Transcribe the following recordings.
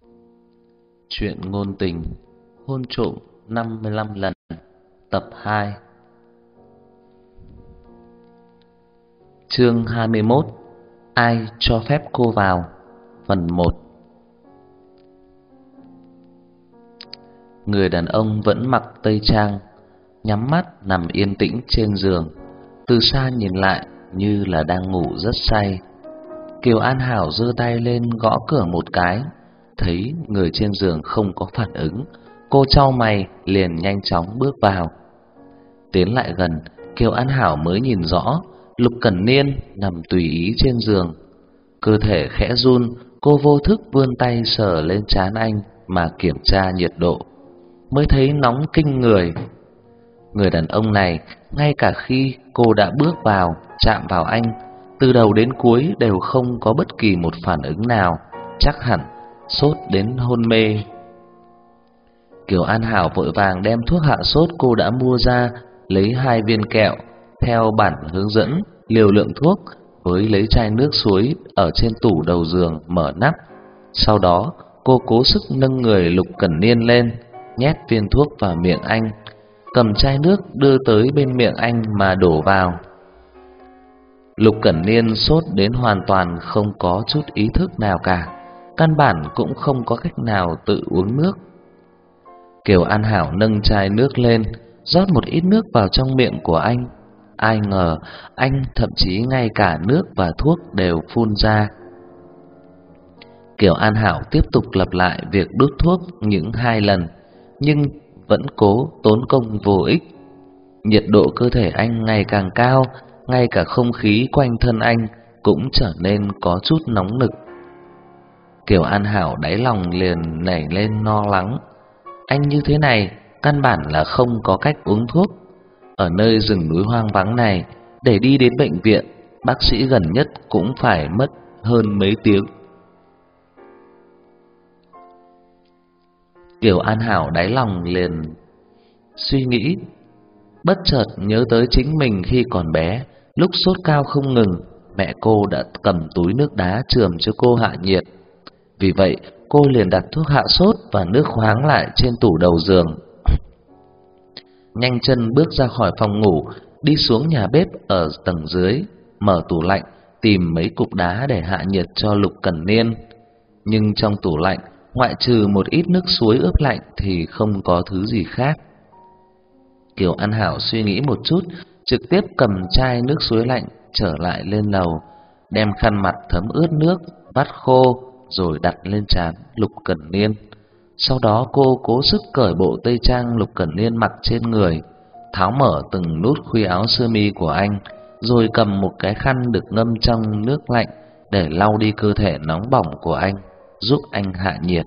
Chuyện ngôn tình hôn trộm 55 lần, tập 2. Chương 21. Ai cho phép cô vào? Phần 1. Người đàn ông vẫn mặc tây trang, nhắm mắt nằm yên tĩnh trên giường, từ xa nhìn lại như là đang ngủ rất say. Kiều An Hảo giơ tay lên gõ cửa một cái, thấy người trên giường không có phản ứng, cô chau mày liền nhanh chóng bước vào. Tiến lại gần, Kiều An Hảo mới nhìn rõ Lục Cẩn Niên nằm tùy ý trên giường. Cơ thể khẽ run, cô vô thức vươn tay sờ lên trán anh mà kiểm tra nhiệt độ, mới thấy nóng kinh người. Người đàn ông này, ngay cả khi cô đã bước vào, chạm vào anh, từ đầu đến cuối đều không có bất kỳ một phản ứng nào, chắc hẳn sốt đến hôn mê. Kiều An Hảo vội vàng đem thuốc hạ sốt cô đã mua ra, lấy 2 viên kẹo, theo bản hướng dẫn liều lượng thuốc, với lấy chai nước suối ở trên tủ đầu giường mở nắp. Sau đó, cô cố sức nâng người Lục Cẩn Niên lên, nhét viên thuốc vào miệng anh, cầm chai nước đưa tới bên miệng anh mà đổ vào. Lục Cẩn Niên sốt đến hoàn toàn không có chút ý thức nào cả, căn bản cũng không có cách nào tự uống nước. Kiều An Hảo nâng chai nước lên, rót một ít nước vào trong miệng của anh. Ai ngờ anh thậm chí ngay cả nước và thuốc đều phun ra. Kiều An Hảo tiếp tục lặp lại việc đút thuốc những 2 lần, nhưng vẫn cố tốn công vô ích. Nhiệt độ cơ thể anh ngày càng cao, ngay cả không khí quanh thân anh cũng trở nên có chút nóng nực. Kiều An Hảo đáy lòng liền nảy lên lo lắng. Anh như thế này căn bản là không có cách uống thuốc. Ở nơi rừng núi hoang vắng này, để đi đến bệnh viện, bác sĩ gần nhất cũng phải mất hơn mấy tiếng. Kiều An Hảo đáy lòng liền suy nghĩ, bất chợt nhớ tới chính mình khi còn bé, lúc sốt cao không ngừng, mẹ cô đã cầm túi nước đá chườm cho cô hạ nhiệt. Vì vậy, cô liền đặt thuốc hạ sốt và nước khoáng lại trên tủ đầu giường. Nhanh chân bước ra khỏi phòng ngủ, đi xuống nhà bếp ở tầng dưới, mở tủ lạnh tìm mấy cục đá để hạ nhiệt cho Lục Cẩn Niên. Nhưng trong tủ lạnh, ngoại trừ một ít nước suối ướp lạnh thì không có thứ gì khác. Kiều An Hảo suy nghĩ một chút, trực tiếp cầm chai nước suối lạnh trở lại lên lầu, đem khăn mặt thấm ướt nước vắt khô rồi đặt lên trán Lục Cẩn Niên. Sau đó cô cố sức cởi bộ tây trang Lục Cẩn Niên mặc trên người, tháo mở từng nút khuy áo sơ mi của anh, rồi cầm một cái khăn được ngâm trong nước lạnh để lau đi cơ thể nóng bỏng của anh, giúp anh hạ nhiệt.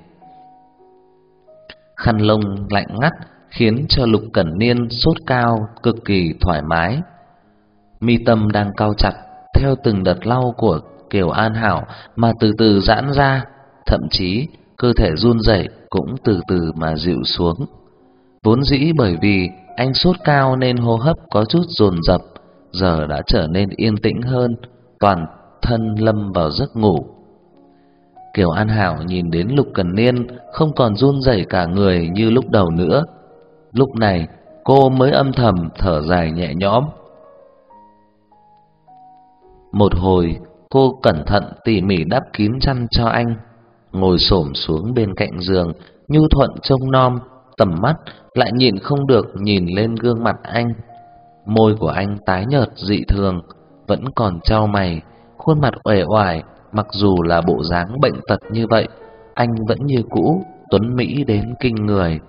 Khăn lông lạnh ngắt khiến cho Lục Cẩn Niên sốt cao cực kỳ thoải mái. Mi tâm đang cau chặt theo từng đợt lau của Kiều An Hảo mà từ từ giãn ra, thậm chí cơ thể run rẩy cũng từ từ mà dịu xuống. Vốn dĩ bởi vì anh sốt cao nên hô hấp có chút dồn dập, giờ đã trở nên yên tĩnh hơn, toàn thân lâm vào giấc ngủ. Kiều An Hảo nhìn đến Lục Cẩn Niên không còn run rẩy cả người như lúc đầu nữa. Lúc này cô mới âm thầm thở dài nhẹ nhõm. Một hồi cô cẩn thận tỉ mỉ đắp kín chăn cho anh, ngồi xổm xuống bên cạnh giường, nhu thuận trông nom, tầm mắt lại nhịn không được nhìn lên gương mặt anh. Môi của anh tái nhợt dị thường, vẫn còn chau mày, khuôn mặt uể oải. Mặc dù là bộ dáng bệnh tật như vậy, anh vẫn như cũ tuấn mỹ đến kinh người.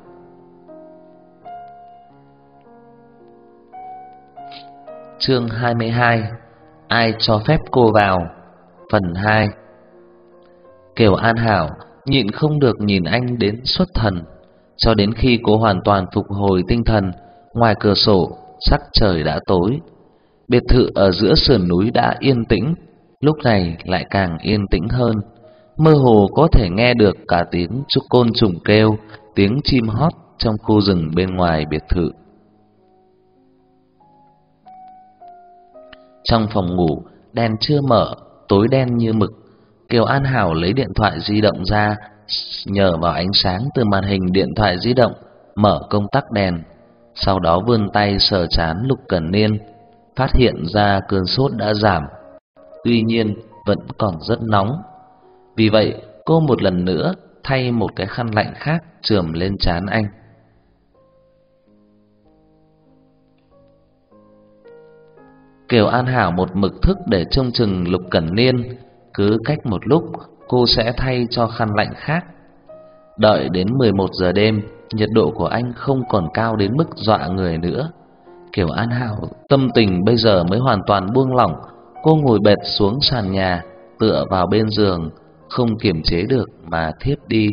Chương 22. Ai cho phép cô vào? Phần 2. Kiều An Hảo nhịn không được nhìn anh đến xuất thần, cho đến khi cô hoàn toàn phục hồi tinh thần, ngoài cửa sổ sắc trời đã tối. Biệt thự ở giữa sườn núi đã yên tĩnh, lúc này lại càng yên tĩnh hơn. Mơ hồ có thể nghe được cả tiếng côn trùng kêu, tiếng chim hót trong khu rừng bên ngoài biệt thự. Trong phòng ngủ, đèn chưa mở, tối đen như mực. Kiều An Hảo lấy điện thoại di động ra, nhờ vào ánh sáng từ màn hình điện thoại di động mở công tắc đèn, sau đó vươn tay sờ trán Lục Cẩn Niên, phát hiện ra cơn sốt đã giảm, tuy nhiên vẫn còn rất nóng. Vì vậy, cô một lần nữa thay một cái khăn lạnh khác chườm lên trán anh. Kiều An Hảo một mực thức để trông chừng Lục Cẩn Niên, cứ cách một lúc cô sẽ thay cho khăn lạnh khác. Đợi đến 11 giờ đêm, nhiệt độ của anh không còn cao đến mức dọa người nữa. Kiều An Hảo tâm tình bây giờ mới hoàn toàn buông lỏng. Cô ngồi bệt xuống sàn nhà, tựa vào bên giường, không kiềm chế được mà thiếp đi.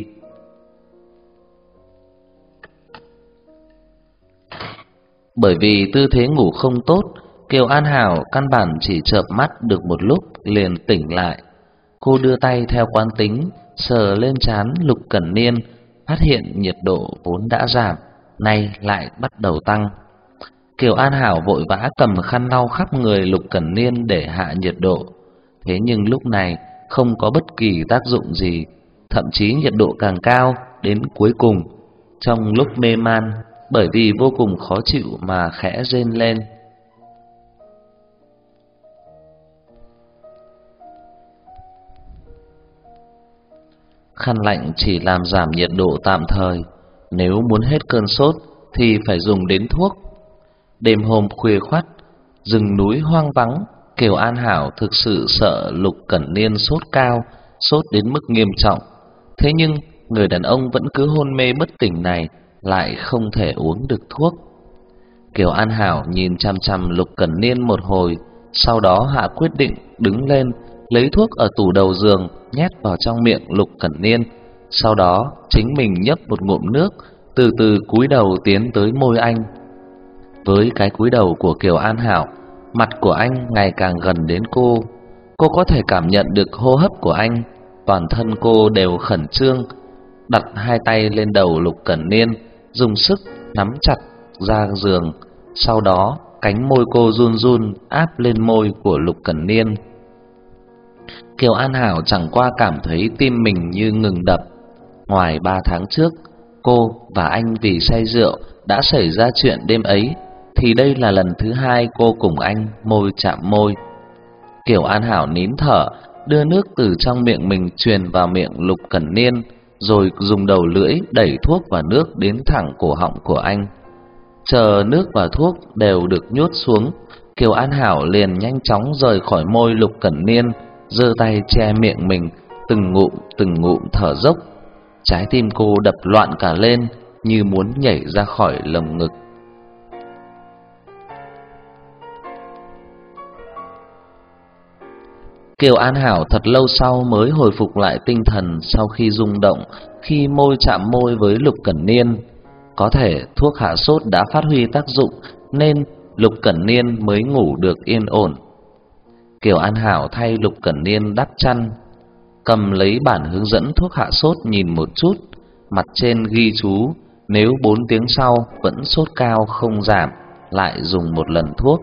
Bởi vì tư thế ngủ không tốt, Kiều An Hảo căn bản chỉ chợp mắt được một lúc liền tỉnh lại. Cô đưa tay theo quán tính sờ lên trán Lục Cẩn Niên, phát hiện nhiệt độ vốn đã giảm, nay lại bắt đầu tăng. Kiều An Hảo vội vã cầm khăn lau khắp người Lục Cẩn Niên để hạ nhiệt độ. Thế nhưng lúc này không có bất kỳ tác dụng gì, thậm chí nhiệt độ càng cao. Đến cuối cùng, trong lúc mê man, bởi vì vô cùng khó chịu mà khẽ rên lên. Khăn lạnh chỉ làm giảm nhiệt độ tạm thời, nếu muốn hết cơn sốt thì phải dùng đến thuốc. Đêm hôm khuya khoắt, rừng núi hoang vắng, Kiều An Hảo thực sự sợ Lục Cẩn Niên sốt cao, sốt đến mức nghiêm trọng. Thế nhưng người đàn ông vẫn cứ hôn mê bất tỉnh này lại không thể uống được thuốc. Kiều An Hảo nhìn chằm chằm Lục Cẩn Niên một hồi, sau đó hạ quyết định đứng lên, lấy thuốc ở tủ đầu giường nhét vào trong miệng Lục Cẩn Niên, sau đó chính mình nhấp một ngụm nước, từ từ cúi đầu tiến tới môi anh. Với cái cúi đầu của Kiều An Hảo, mặt của anh ngày càng gần đến cô. Cô có thể cảm nhận được hô hấp của anh, toàn thân cô đều khẩn trương. Đặt hai tay lên đầu Lục Cẩn Niên, dùng sức nắm chặt ra giường, sau đó cánh môi cô run run áp lên môi của Lục Cẩn Niên. Kiều An Hảo chẳng qua cảm thấy tim mình như ngừng đập. Ngoài 3 tháng trước, cô và anh vì say rượu đã xảy ra chuyện đêm ấy, thì đây là lần thứ hai cô cùng anh môi chạm môi. Kiều An Hảo nín thở, đưa nước từ trong miệng mình truyền vào miệng Lục Cẩn Niên, rồi dùng đầu lưỡi đẩy thuốc và nước đến thẳng cổ họng của anh. Chờ nước và thuốc đều được nhốt xuống, Kiều An Hảo liền nhanh chóng rời khỏi môi Lục Cẩn Niên, giơ tay che miệng mình, từng ngụm thở dốc. Trái tim cô đập loạn cả lên, như muốn nhảy ra khỏi lồng ngực. Kiều An Hảo thật lâu sau mới hồi phục lại tinh thần sau khi rung động, khi môi chạm môi với Lục Cẩn Niên. Có thể thuốc hạ sốt đã phát huy tác dụng nên Lục Cẩn Niên mới ngủ được yên ổn. Kiều An Hảo thay Lục Cẩn Niên đắp chăn, cầm lấy bản hướng dẫn thuốc hạ sốt nhìn một chút, mặt trên ghi chú nếu 4 tiếng sau vẫn sốt cao không giảm, lại dùng một lần thuốc.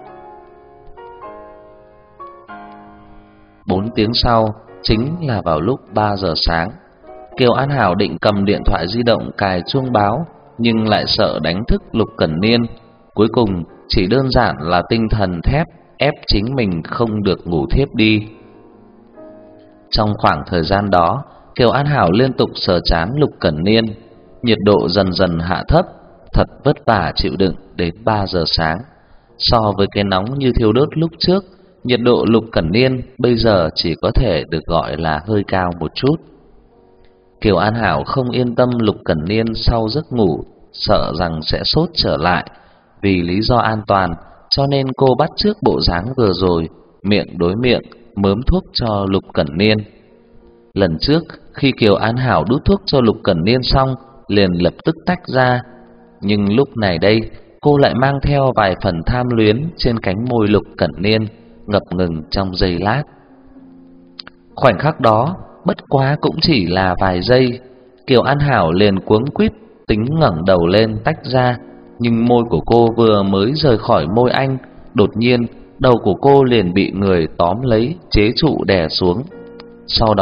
4 tiếng sau chính là vào lúc 3 giờ sáng. Kiều An Hảo định cầm điện thoại di động cài chuông báo, nhưng lại sợ đánh thức Lục Cẩn Niên. Cuối cùng chỉ đơn giản là tinh thần thép ép chính mình không được ngủ thiếp đi. Trong khoảng thời gian đó, Kiều An Hảo liên tục sờ trán Lục Cẩn Niên. Nhiệt độ dần dần hạ thấp, thật vất vả chịu đựng đến 3 giờ sáng. So với cái nóng như thiêu đốt lúc trước, nhiệt độ Lục Cẩn Niên bây giờ chỉ có thể được gọi là hơi cao một chút. Kiều An Hảo không yên tâm Lục Cẩn Niên sau giấc ngủ sợ rằng sẽ sốt trở lại. Vì lý do an toàn, cho nên cô bắt chước bộ dáng vừa rồi, miệng đối miệng mớm thuốc cho Lục Cẩn Niên. Lần trước khi Kiều An Hảo đút thuốc cho Lục Cẩn Niên xong, liền lập tức tách ra. Nhưng lúc này đây, cô lại mang theo vài phần tham luyến trên cánh môi Lục Cẩn Niên, ngập ngừng trong giây lát. Khoảnh khắc đó, bất quá cũng chỉ là vài giây, Kiều An Hảo liền cuống quýt tính ngẩng đầu lên tách ra, nhưng môi của cô vừa mới rời khỏi môi anh, đột nhiên đầu của cô liền bị người tóm lấy chế trụ đè xuống. Sau đó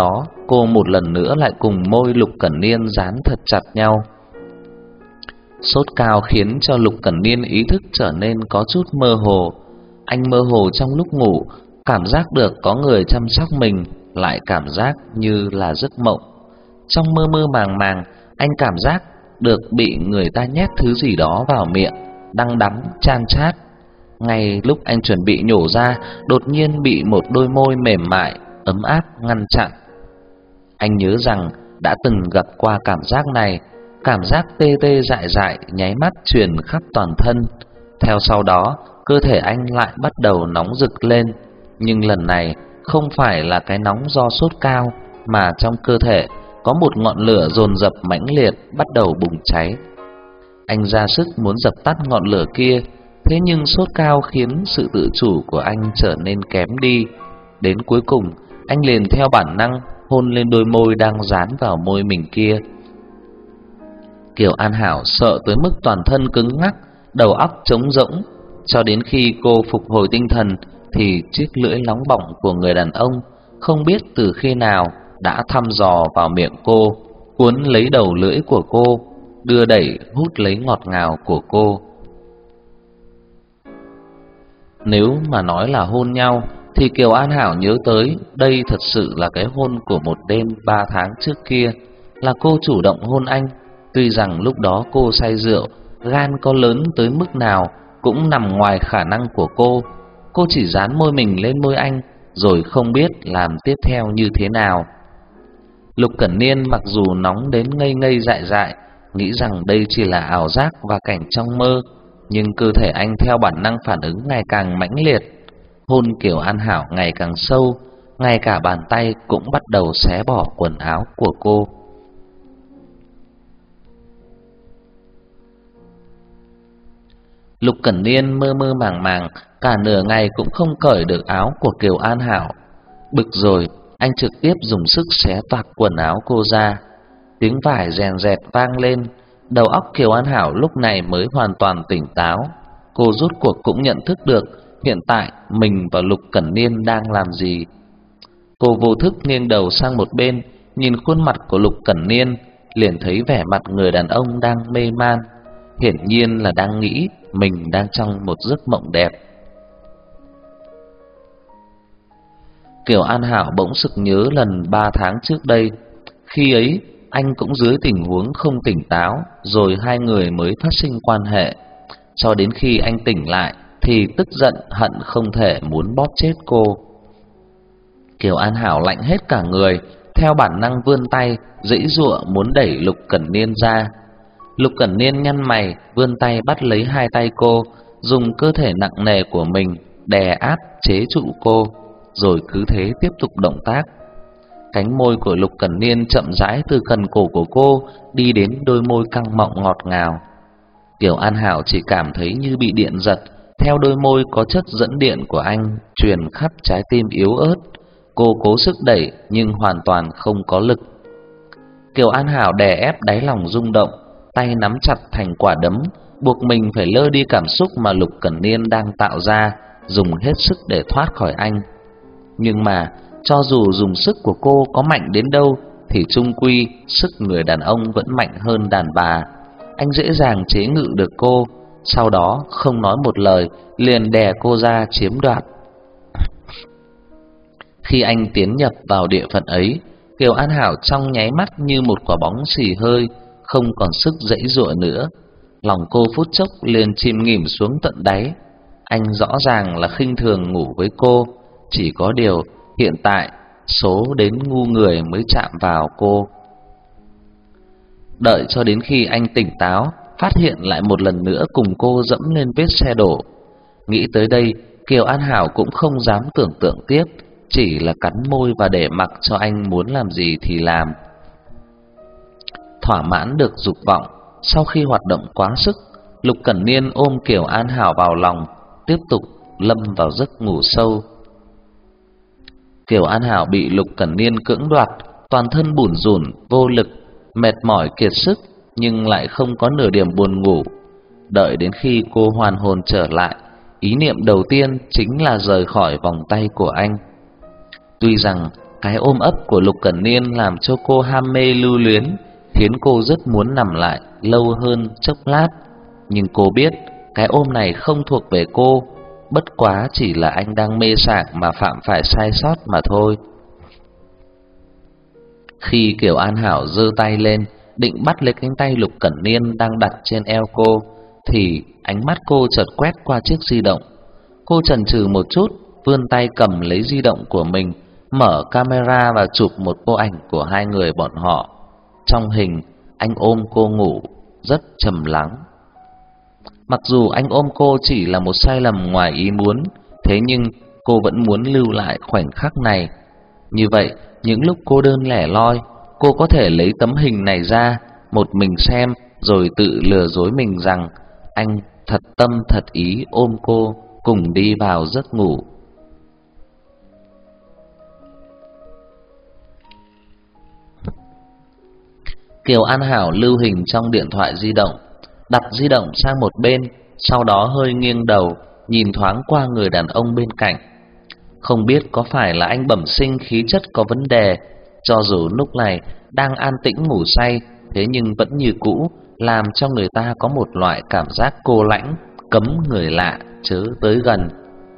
cô một lần nữa lại cùng môi Lục Cẩn Niên dán thật chặt nhau. Sốt cao khiến cho Lục Cẩn Niên ý thức trở nên có chút mơ hồ. Anh mơ hồ trong lúc ngủ, cảm giác được có người chăm sóc mình, lại cảm giác như là giấc mộng. Trong mơ mơ màng màng, anh cảm giác được bị người ta nhét thứ gì đó vào miệng, đắng đắng chan chát. Ngay lúc anh chuẩn bị nhổ ra, đột nhiên bị một đôi môi mềm mại, ấm áp ngăn chặn. Anh nhớ rằng đã từng gặp qua cảm giác này, cảm giác tê tê dại dại nháy mắt truyền khắp toàn thân. Theo sau đó, cơ thể anh lại bắt đầu nóng rực lên, nhưng lần này không phải là cái nóng do sốt cao, mà trong cơ thể có một ngọn lửa dồn dập mãnh liệt bắt đầu bùng cháy. Anh ra sức muốn dập tắt ngọn lửa kia, thế nhưng sốt cao khiến sự tự chủ của anh trở nên kém đi. Đến cuối cùng, anh liền theo bản năng hôn lên đôi môi đang dán vào môi mình kia. Kiều An Hảo sợ tới mức toàn thân cứng ngắc, đầu óc trống rỗng. Cho đến khi cô phục hồi tinh thần thì chiếc lưỡi nóng bỏng của người đàn ông không biết từ khi nào đã thăm dò vào miệng cô, cuốn lấy đầu lưỡi của cô, đưa đẩy hút lấy ngọt ngào của cô. Nếu mà nói là hôn nhau thì Kiều An Hảo nhớ tới đây thật sự là cái hôn của một đêm 3 tháng trước kia, là cô chủ động hôn anh. Tuy rằng lúc đó cô say rượu, gan có lớn tới mức nào cũng nằm ngoài khả năng của cô. Cô chỉ dán môi mình lên môi anh, rồi không biết làm tiếp theo như thế nào. Lục Cẩn Niên mặc dù nóng đến ngây ngây dại dại, nghĩ rằng đây chỉ là ảo giác và cảnh trong mơ, nhưng cơ thể anh theo bản năng phản ứng ngày càng mãnh liệt. Hôn Kiều An Hảo ngày càng sâu, ngay cả bàn tay cũng bắt đầu xé bỏ quần áo của cô. Lục Cẩn Niên mơ mơ màng màng, cả nửa ngày cũng không cởi được áo của Kiều An Hảo. Bực rồi, anh trực tiếp dùng sức xé toạc quần áo cô ra. Tiếng vải rèn rẹt vang lên, đầu óc Kiều An Hảo lúc này mới hoàn toàn tỉnh táo. Cô rốt cuộc cũng nhận thức được hiện tại mình và Lục Cẩn Niên đang làm gì. Cô vô thức nghiêng đầu sang một bên, nhìn khuôn mặt của Lục Cẩn Niên, liền thấy vẻ mặt người đàn ông đang mê man, hiển nhiên là đang nghĩ mình đang trong một giấc mộng đẹp. Kiều An Hảo bỗng sực nhớ lần 3 tháng trước đây, khi ấy anh cũng dưới tình huống không tỉnh táo, rồi hai người mới phát sinh quan hệ. Cho đến khi anh tỉnh lại thì tức giận hận không thể muốn bóp chết cô. Kiều An Hảo lạnh hết cả người, theo bản năng vươn tay giãy giụa muốn đẩy Lục Cẩn Niên ra. Lục Cẩn Niên nhăn mày, vươn tay bắt lấy hai tay cô, dùng cơ thể nặng nề của mình đè áp chế trụ cô, rồi cứ thế tiếp tục động tác. Cánh môi của Lục Cẩn Niên chậm rãi từ cần cổ của cô đi đến đôi môi căng mọng ngọt ngào. Kiều An Hảo chỉ cảm thấy như bị điện giật, theo đôi môi có chất dẫn điện của anh truyền khắp trái tim yếu ớt. Cô cố sức đẩy nhưng hoàn toàn không có lực. Kiều An Hảo đè ép đáy lòng rung động, tay nắm chặt thành quả đấm, buộc mình phải lơ đi cảm xúc mà Lục Cẩn Niên đang tạo ra, dùng hết sức để thoát khỏi anh. Nhưng mà cho dù dùng sức của cô có mạnh đến đâu thì chung quy sức người đàn ông vẫn mạnh hơn đàn bà. Anh dễ dàng chế ngự được cô, sau đó không nói một lời liền đè cô ra chiếm đoạt. Khi anh tiến nhập vào địa phận ấy, Kiều An Hảo trong nháy mắt như một quả bóng xì hơi, không còn sức giãy giụa nữa. Lòng cô phút chốc liền chìm nghỉm xuống tận đáy. Anh rõ ràng là khinh thường ngủ với cô, chỉ có điều hiện tại số đến ngu người mới chạm vào cô. Đợi cho đến khi anh tỉnh táo, phát hiện lại một lần nữa cùng cô dẫm lên vết xe đổ. Nghĩ tới đây, Kiều An Hảo cũng không dám tưởng tượng tiếp, chỉ là cắn môi và để mặc cho anh muốn làm gì thì làm. Thỏa mãn được dục vọng, sau khi hoạt động quá sức, Lục Cẩn Niên ôm Kiều An Hảo vào lòng, tiếp tục lâm vào giấc ngủ sâu. Kiều An Hảo bị Lục Cẩn Niên cưỡng đoạt, toàn thân bủn rủn, vô lực, mệt mỏi kiệt sức, nhưng lại không có nửa điểm buồn ngủ. Đợi đến khi cô hoàn hồn trở lại, ý niệm đầu tiên chính là rời khỏi vòng tay của anh. Tuy rằng Cái ôm ấp của Lục Cẩn Niên làm cho cô ham mê lưu luyến, khiến cô rất muốn nằm lại lâu hơn chốc lát. Nhưng cô biết cái ôm này không thuộc về cô, bất quá chỉ là anh đang mê sảng mà phạm phải sai sót mà thôi. Khi Kiều An Hảo giơ tay lên định bắt lấy cánh tay Lục Cẩn Niên đang đặt trên eo cô, thì ánh mắt cô chợt quét qua chiếc di động. Cô chần chừ một chút, vươn tay cầm lấy di động của mình, mở camera và chụp một bộ ảnh của hai người bọn họ. Trong hình, anh ôm cô ngủ rất trầm lắng. Mặc dù anh ôm cô chỉ là một sai lầm ngoài ý muốn, thế nhưng cô vẫn muốn lưu lại khoảnh khắc này. Như vậy, những lúc cô đơn lẻ loi, cô có thể lấy tấm hình này ra, một mình xem rồi tự lừa dối mình rằng anh thật tâm thật ý ôm cô cùng đi vào giấc ngủ. Kiều An Hảo lưu hình trong điện thoại di động, đặt di động sang một bên, sau đó hơi nghiêng đầu, nhìn thoáng qua người đàn ông bên cạnh. Không biết có phải là anh bẩm sinh khí chất có vấn đề, cho dù lúc này đang an tĩnh ngủ say, thế nhưng vẫn như cũ, làm cho người ta có một loại cảm giác cô lãnh, cấm người lạ chớ tới gần.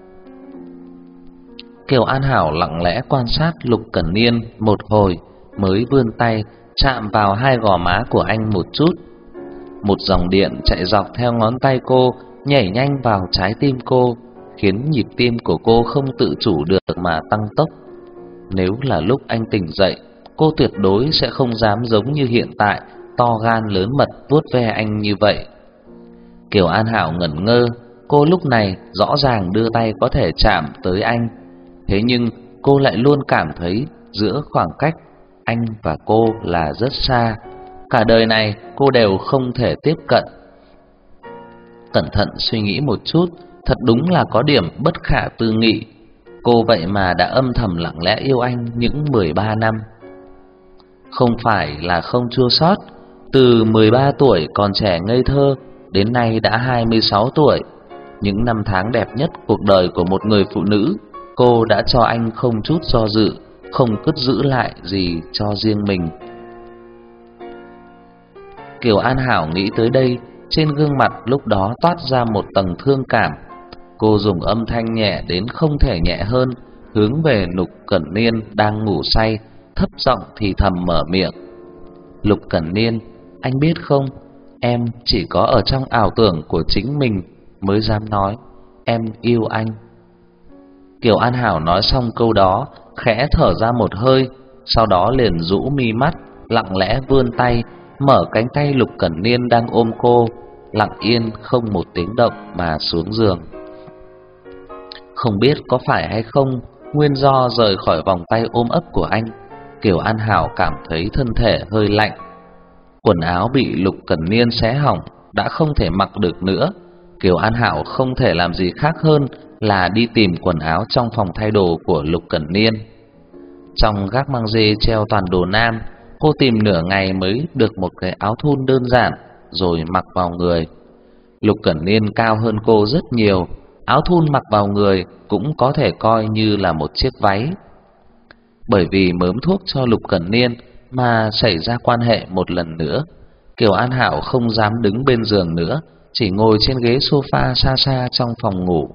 Kiều An Hảo lặng lẽ quan sát Lục Cẩn Niên một hồi, mới vươn tay chạm vào hai gò má của anh một chút. Một dòng điện chạy dọc theo ngón tay cô, nhảy nhanh vào trái tim cô, khiến nhịp tim của cô không tự chủ được mà tăng tốc. Nếu là lúc anh tỉnh dậy, cô tuyệt đối sẽ không dám giống như hiện tại to gan lớn mật vuốt ve anh như vậy. Kiều An Hảo ngẩn ngơ, cô lúc này rõ ràng đưa tay có thể chạm tới anh, thế nhưng cô lại luôn cảm thấy giữa khoảng cách anh và cô là rất xa, cả đời này cô đều không thể tiếp cận. Cẩn thận suy nghĩ một chút, thật đúng là có điểm bất khả tư nghị. Cô vậy mà đã âm thầm lặng lẽ yêu anh những 13 năm. Không phải là không chua xót, từ 13 tuổi còn trẻ ngây thơ đến nay đã 26 tuổi, những năm tháng đẹp nhất cuộc đời của một người phụ nữ, cô đã cho anh không chút do dự, không cất giữ lại gì cho riêng mình. Kiều An Hảo nghĩ tới đây, trên gương mặt lúc đó toát ra một tầng thương cảm. Cô dùng âm thanh nhẹ đến không thể nhẹ hơn, hướng về Lục Cẩn Niên đang ngủ say, thấp giọng thì thầm mở miệng. Lục Cẩn Niên, anh biết không, em chỉ có ở trong ảo tưởng của chính mình mới dám nói em yêu anh. Kiều An Hảo nói xong câu đó, khẽ thở ra một hơi, sau đó liền rũ mi mắt, lặng lẽ vươn tay, mở cánh tay Lục Cẩn Niên đang ôm cô, lặng yên không một tiếng động mà xuống giường. Không biết có phải hay không, nguyên do rời khỏi vòng tay ôm ấp của anh, Kiều An Hảo cảm thấy thân thể hơi lạnh. Quần áo bị Lục Cẩn Niên xé hỏng, đã không thể mặc được nữa. Kiều An Hảo không thể làm gì khác hơn là đi tìm quần áo trong phòng thay đồ của Lục Cẩn Niên. Trong gác măng dê treo toàn đồ nam, cô tìm nửa ngày mới được một cái áo thun đơn giản rồi mặc vào người. Lục Cẩn Niên cao hơn cô rất nhiều, áo thun mặc vào người cũng có thể coi như là một chiếc váy. Bởi vì mớm thuốc cho Lục Cẩn Niên mà xảy ra quan hệ một lần nữa, Kiều An Hảo không dám đứng bên giường nữa, chỉ ngồi trên ghế sofa xa xa trong phòng ngủ.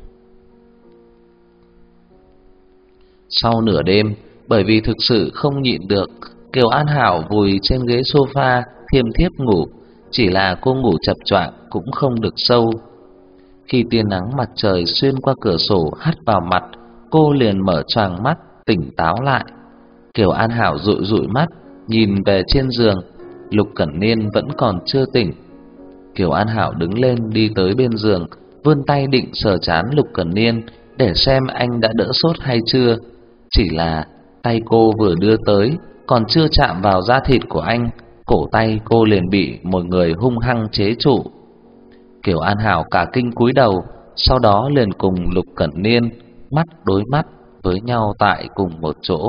Sau nửa đêm, bởi vì thực sự không nhịn được, Kiều An Hảo vùi trên ghế sofa thiêm thiếp ngủ, chỉ là cô ngủ chập choạng cũng không được sâu. Khi tia nắng mặt trời xuyên qua cửa sổ hắt vào mặt, cô liền mở choàng mắt, tỉnh táo lại. Kiều An Hảo dụi dụi mắt, nhìn về trên giường, Lục Cẩn Niên vẫn còn chưa tỉnh. Kiều An Hảo đứng lên đi tới bên giường, vươn tay định sờ trán Lục Cẩn Niên để xem anh đã đỡ sốt hay chưa. Chỉ là tay cô vừa đưa tới, còn chưa chạm vào da thịt của anh, cổ tay cô liền bị một người hung hăng chế trụ. Kiều An Hảo cả kinh cúi đầu, sau đó liền cùng Lục Cẩn Niên mắt đối mắt với nhau tại cùng một chỗ.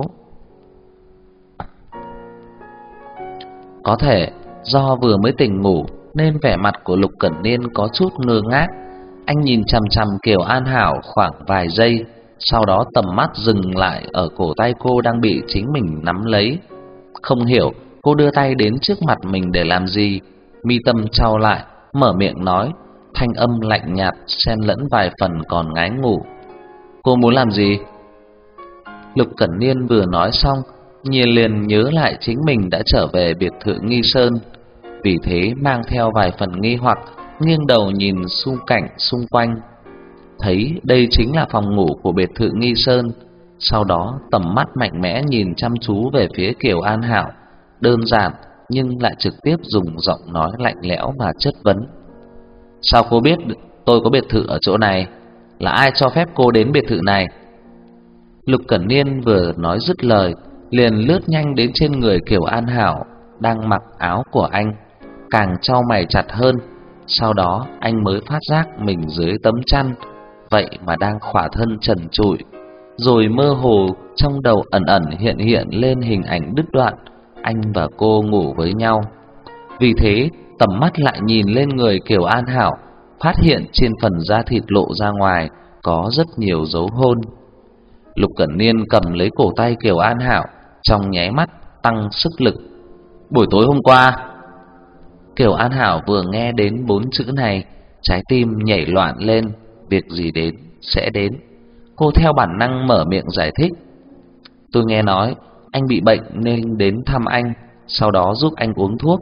Có thể do vừa mới tỉnh ngủ nên vẻ mặt của Lục Cẩn Niên có chút ngơ ngác. Anh nhìn chằm chằm Kiều An Hảo khoảng vài giây, sau đó tầm mắt dừng lại ở cổ tay cô đang bị chính mình nắm lấy. Không hiểu cô đưa tay đến trước mặt mình để làm gì, mi tâm chau lại, mở miệng nói, thanh âm lạnh nhạt xen lẫn vài phần còn ngái ngủ. Cô muốn làm gì? Lục Cẩn Niên vừa nói xong, liền nhớ lại chính mình đã trở về biệt thự Nghi Sơn, vì thế mang theo vài phần nghi hoặc, nghiêng đầu nhìn xung cảnh xung quanh, thấy đây chính là phòng ngủ của biệt thự Nghi Sơn. Sau đó tầm mắt mạnh mẽ nhìn chăm chú về phía Kiều An Hảo, đơn giản nhưng lại trực tiếp dùng giọng nói lạnh lẽo mà chất vấn. Sao cô biết tôi có biệt thự ở chỗ này? Là ai cho phép cô đến biệt thự này? Lục Cẩn Niên vừa nói dứt lời, liền lướt nhanh đến trên người Kiều An Hảo đang mặc áo của anh, càng chau mày chặt hơn. Sau đó anh mới phát giác mình dưới tấm chăn vậy mà đang khỏa thân trần trụi, rồi mơ hồ trong đầu ẩn ẩn hiện lên hình ảnh đứt đoạn anh và cô ngủ với nhau. Vì thế tầm mắt lại nhìn lên người Kiều An Hảo, phát hiện trên phần da thịt lộ ra ngoài có rất nhiều dấu hôn. Lục Cẩn Niên cầm lấy cổ tay Kiều An Hảo, trong nháy mắt tăng sức lực. Buổi tối hôm qua. Kiều An Hảo vừa nghe đến 4 chữ này, trái tim nhảy loạn lên. Việc gì đến sẽ đến. Cô theo bản năng mở miệng giải thích. Tôi nghe nói anh bị bệnh nên đến thăm anh, sau đó giúp anh uống thuốc.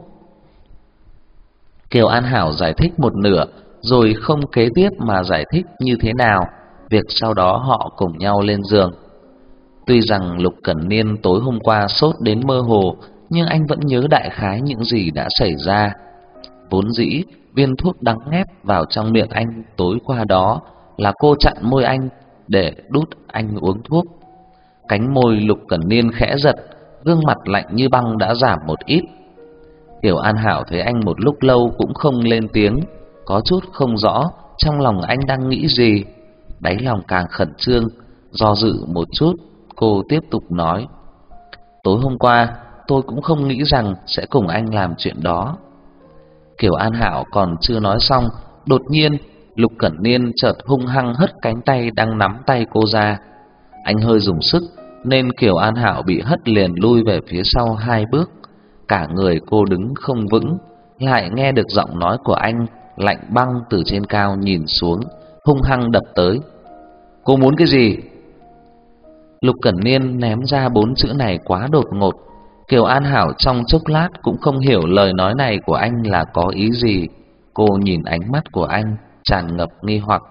Kiều An Hảo giải thích một nửa, rồi không kế tiếp mà giải thích như thế nào việc sau đó họ cùng nhau lên giường. Tuy rằng Lục Cẩn Niên tối hôm qua sốt đến mơ hồ, nhưng anh vẫn nhớ đại khái những gì đã xảy ra. Vốn dĩ viên thuốc đắng ngắt vào trong miệng anh tối qua đó là cô chặn môi anh để đút anh uống thuốc. Cánh môi Lục Cẩn Niên khẽ giật, gương mặt lạnh như băng đã giảm một ít. Kiều An Hảo thấy anh một lúc lâu cũng không lên tiếng, có chút không rõ trong lòng anh đang nghĩ gì. Đáy lòng càng khẩn trương, do dự một chút, cô tiếp tục nói. Tối hôm qua tôi cũng không nghĩ rằng sẽ cùng anh làm chuyện đó. Kiều An Hảo còn chưa nói xong, đột nhiên Lục Cẩn Niên chợt hung hăng hất cánh tay đang nắm tay cô ra. Anh hơi dùng sức nên Kiều An Hảo bị hất liền lui về phía sau 2 bước. Cả người cô đứng không vững, lại nghe được giọng nói của anh lạnh băng từ trên cao nhìn xuống, hung hăng đập tới. Cô muốn cái gì? Lục Cẩn Niên ném ra 4 chữ này quá đột ngột. Kiều An Hảo trong chốc lát cũng không hiểu lời nói này của anh là có ý gì. Cô nhìn ánh mắt của anh tràn ngập nghi hoặc.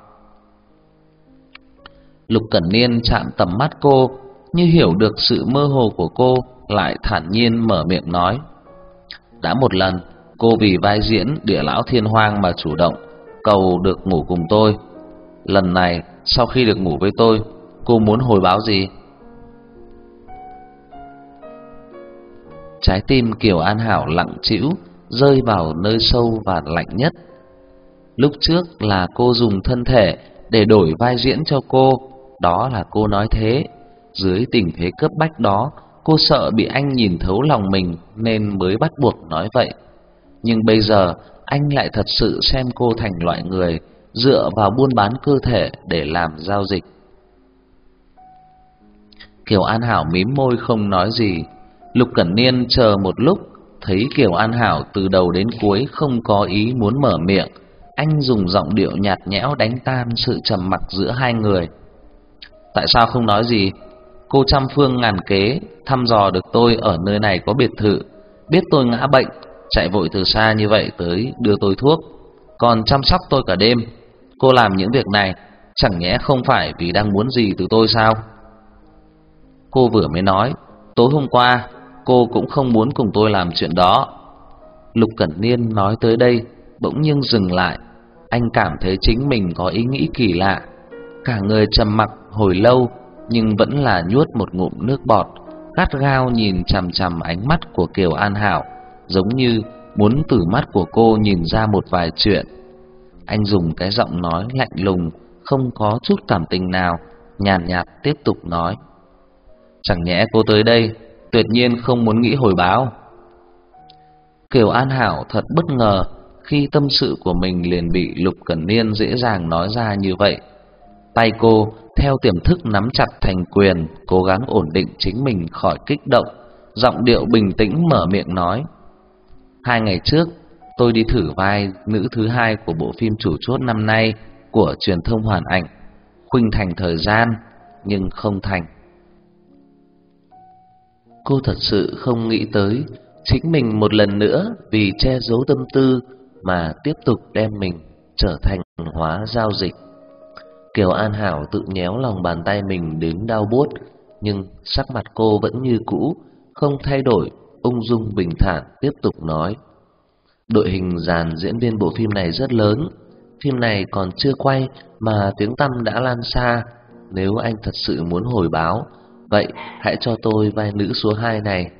Lục Cẩn Niên chạm tầm mắt cô, như hiểu được sự mơ hồ của cô, lại thản nhiên mở miệng nói. Đã một lần cô vì vai diễn Địa Lão Thiên Hoang mà chủ động cầu được ngủ cùng tôi. Lần này sau khi được ngủ với tôi, cô muốn hồi báo gì? Trái tim Kiều An Hảo lặng trĩu, rơi vào nơi sâu và lạnh nhất. Lúc trước là cô dùng thân thể để đổi vai diễn cho cô, đó là cô nói thế. Dưới tình thế cấp bách đó, cô sợ bị anh nhìn thấu lòng mình nên mới bắt buộc nói vậy. Nhưng bây giờ anh lại thật sự xem cô thành loại người dựa vào buôn bán cơ thể để làm giao dịch. Kiều An Hảo mím môi không nói gì. Lục Cẩn Niên chờ một lúc, thấy Kiều An Hảo từ đầu đến cuối không có ý muốn mở miệng, anh dùng giọng điệu nhạt nhẽo đánh tan sự trầm mặc giữa hai người. Tại sao không nói gì? Cô trăm phương ngàn kế thăm dò được tôi ở nơi này có biệt thự, biết tôi ngã bệnh, chạy vội từ xa như vậy tới đưa tôi thuốc, còn chăm sóc tôi cả đêm. Cô làm những việc này chẳng nhẽ không phải vì đang muốn gì từ tôi sao? Cô vừa mới nói tối hôm qua cô cũng không muốn cùng tôi làm chuyện đó. Lục Cẩn Niên nói tới đây bỗng nhiên dừng lại. Anh cảm thấy chính mình có ý nghĩ kỳ lạ. Cả người trầm mặc hồi lâu, nhưng vẫn là nuốt một ngụm nước bọt, gắt gao nhìn chằm chằm ánh mắt của Kiều An Hảo, giống như muốn từ mắt của cô nhìn ra một vài chuyện. Anh dùng cái giọng nói lạnh lùng, không có chút cảm tình nào, nhàn nhạt tiếp tục nói. Chẳng nhẽ cô tới đây tuyệt nhiên không muốn nghĩ hồi báo? Kiều An Hảo thật bất ngờ khi tâm sự của mình liền bị Lục Cẩn Niên dễ dàng nói ra như vậy. Tay cô theo tiềm thức nắm chặt thành quyền, cố gắng ổn định chính mình khỏi kích động, giọng điệu bình tĩnh mở miệng nói: 2 ngày trước, tôi đi thử vai nữ thứ hai của bộ phim chủ chốt năm nay của truyền thông Hoàn Ảnh, Khuynh Thành Thời Gian, nhưng không thành. Cô thật sự không nghĩ tới chính mình một lần nữa vì che giấu tâm tư mà tiếp tục đem mình trở thành hóa giao dịch. Kiều An Hảo tự nhéo lòng bàn tay mình đến đau buốt, nhưng sắc mặt cô vẫn như cũ, không thay đổi, ung dung bình thản tiếp tục nói: đội hình dàn diễn viên bộ phim này rất lớn, phim này còn chưa quay mà tiếng tăm đã lan xa. Nếu anh thật sự muốn hồi báo, vậy hãy cho tôi vai nữ số 2 này.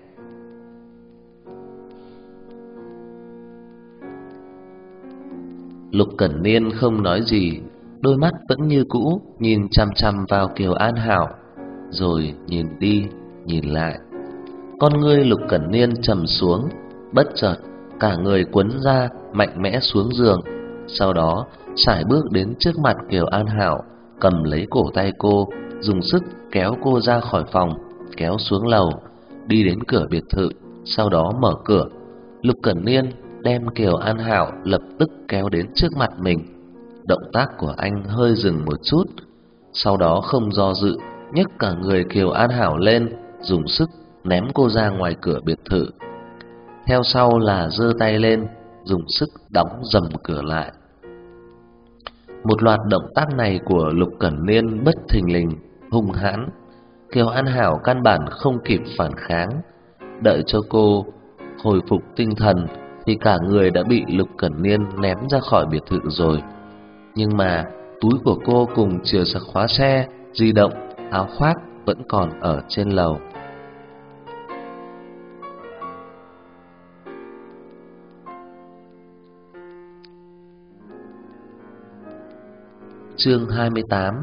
Lục Cẩn Niên không nói gì, đôi mắt vẫn như cũ nhìn chằm chằm vào Kiều An Hảo, rồi nhìn đi nhìn lại. Con ngươi Lục Cẩn Niên trầm xuống, bất chợt cả người quấn ra mạnh mẽ xuống giường, sau đó sải bước đến trước mặt Kiều An Hảo, cầm lấy cổ tay cô, dùng sức kéo cô ra khỏi phòng, kéo xuống lầu, đi đến cửa biệt thự, sau đó mở cửa. Lục Cẩn Niên đem Kiều An Hảo lập tức kéo đến trước mặt mình. Động tác của anh hơi dừng một chút, sau đó không do dự, nhấc cả người Kiều An Hảo lên, dùng sức ném cô ra ngoài cửa biệt thự. Theo sau là giơ tay lên, dùng sức đóng dầm cửa lại. Một loạt động tác này của Lục Cẩn Niên bất thình lình, hung hãn. Kiều An Hảo căn bản không kịp phản kháng. Đợi cho cô hồi phục tinh thần thì cả người đã bị Lục Cẩn Niên ném ra khỏi biệt thự rồi. Nhưng mà túi của cô cùng chìa khóa xe, di động, áo khoác vẫn còn ở trên lầu. Chương 28.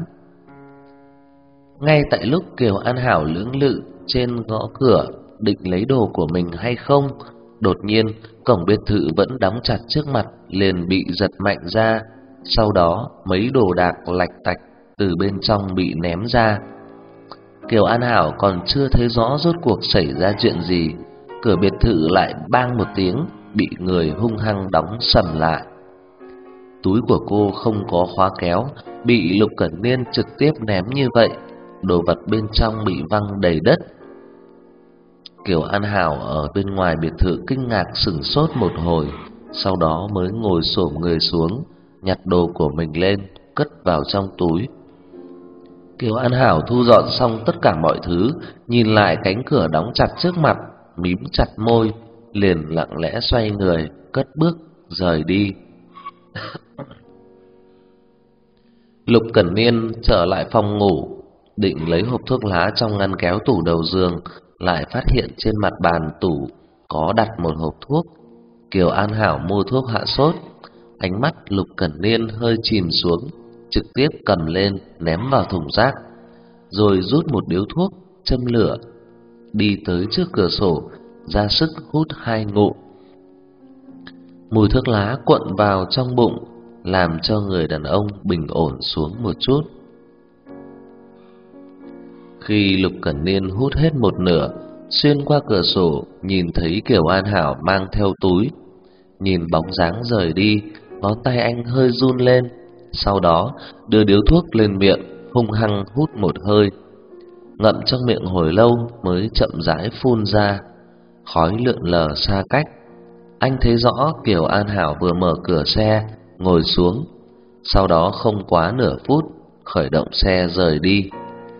Ngay tại lúc Kiều An Hảo lưỡng lự trên gõ cửa định lấy đồ của mình hay không, đột nhiên cổng biệt thự vẫn đóng chặt trước mặt liền bị giật mạnh ra, sau đó mấy đồ đạc lạch tạch từ bên trong bị ném ra. Kiều An Hảo còn chưa thấy rõ rốt cuộc xảy ra chuyện gì, cửa biệt thự lại bang một tiếng bị người hung hăng đóng sầm lại. Túi của cô không có khóa kéo, bị Lục Cẩn Niên trực tiếp ném như vậy, đồ vật bên trong bị văng đầy đất. Kiều An Hảo ở bên ngoài biệt thự kinh ngạc sửng sốt một hồi, sau đó mới ngồi xổm người xuống, nhặt đồ của mình lên, cất vào trong túi. Kiều An Hảo thu dọn xong tất cả mọi thứ, nhìn lại cánh cửa đóng chặt trước mặt, mím chặt môi, liền lặng lẽ xoay người, cất bước rời đi. Lục Cẩn Niên trở lại phòng ngủ, định lấy hộp thuốc lá trong ngăn kéo tủ đầu giường, lại phát hiện trên mặt bàn tủ có đặt một hộp thuốc. Kiều An Hảo mua thuốc hạ sốt. Ánh mắt Lục Cẩn Niên hơi chìm xuống, trực tiếp cầm lên ném vào thùng rác, rồi rút một điếu thuốc, châm lửa, đi tới trước cửa sổ, ra sức hút 2 ngụm. Mùi thuốc lá cuộn vào trong bụng, làm cho người đàn ông bình ổn xuống một chút. Khi Lục Cẩn Niên hút hết một nửa, xuyên qua cửa sổ nhìn thấy Kiều An Hảo mang theo túi. Nhìn bóng dáng rời đi, ngón tay anh hơi run lên, sau đó đưa điếu thuốc lên miệng, hung hăng hút một hơi. Ngậm trong miệng hồi lâu mới chậm rãi phun ra, khói lượn lờ xa cách. Anh thấy rõ Kiều An Hảo vừa mở cửa xe, ngồi xuống, sau đó không quá nửa phút khởi động xe rời đi.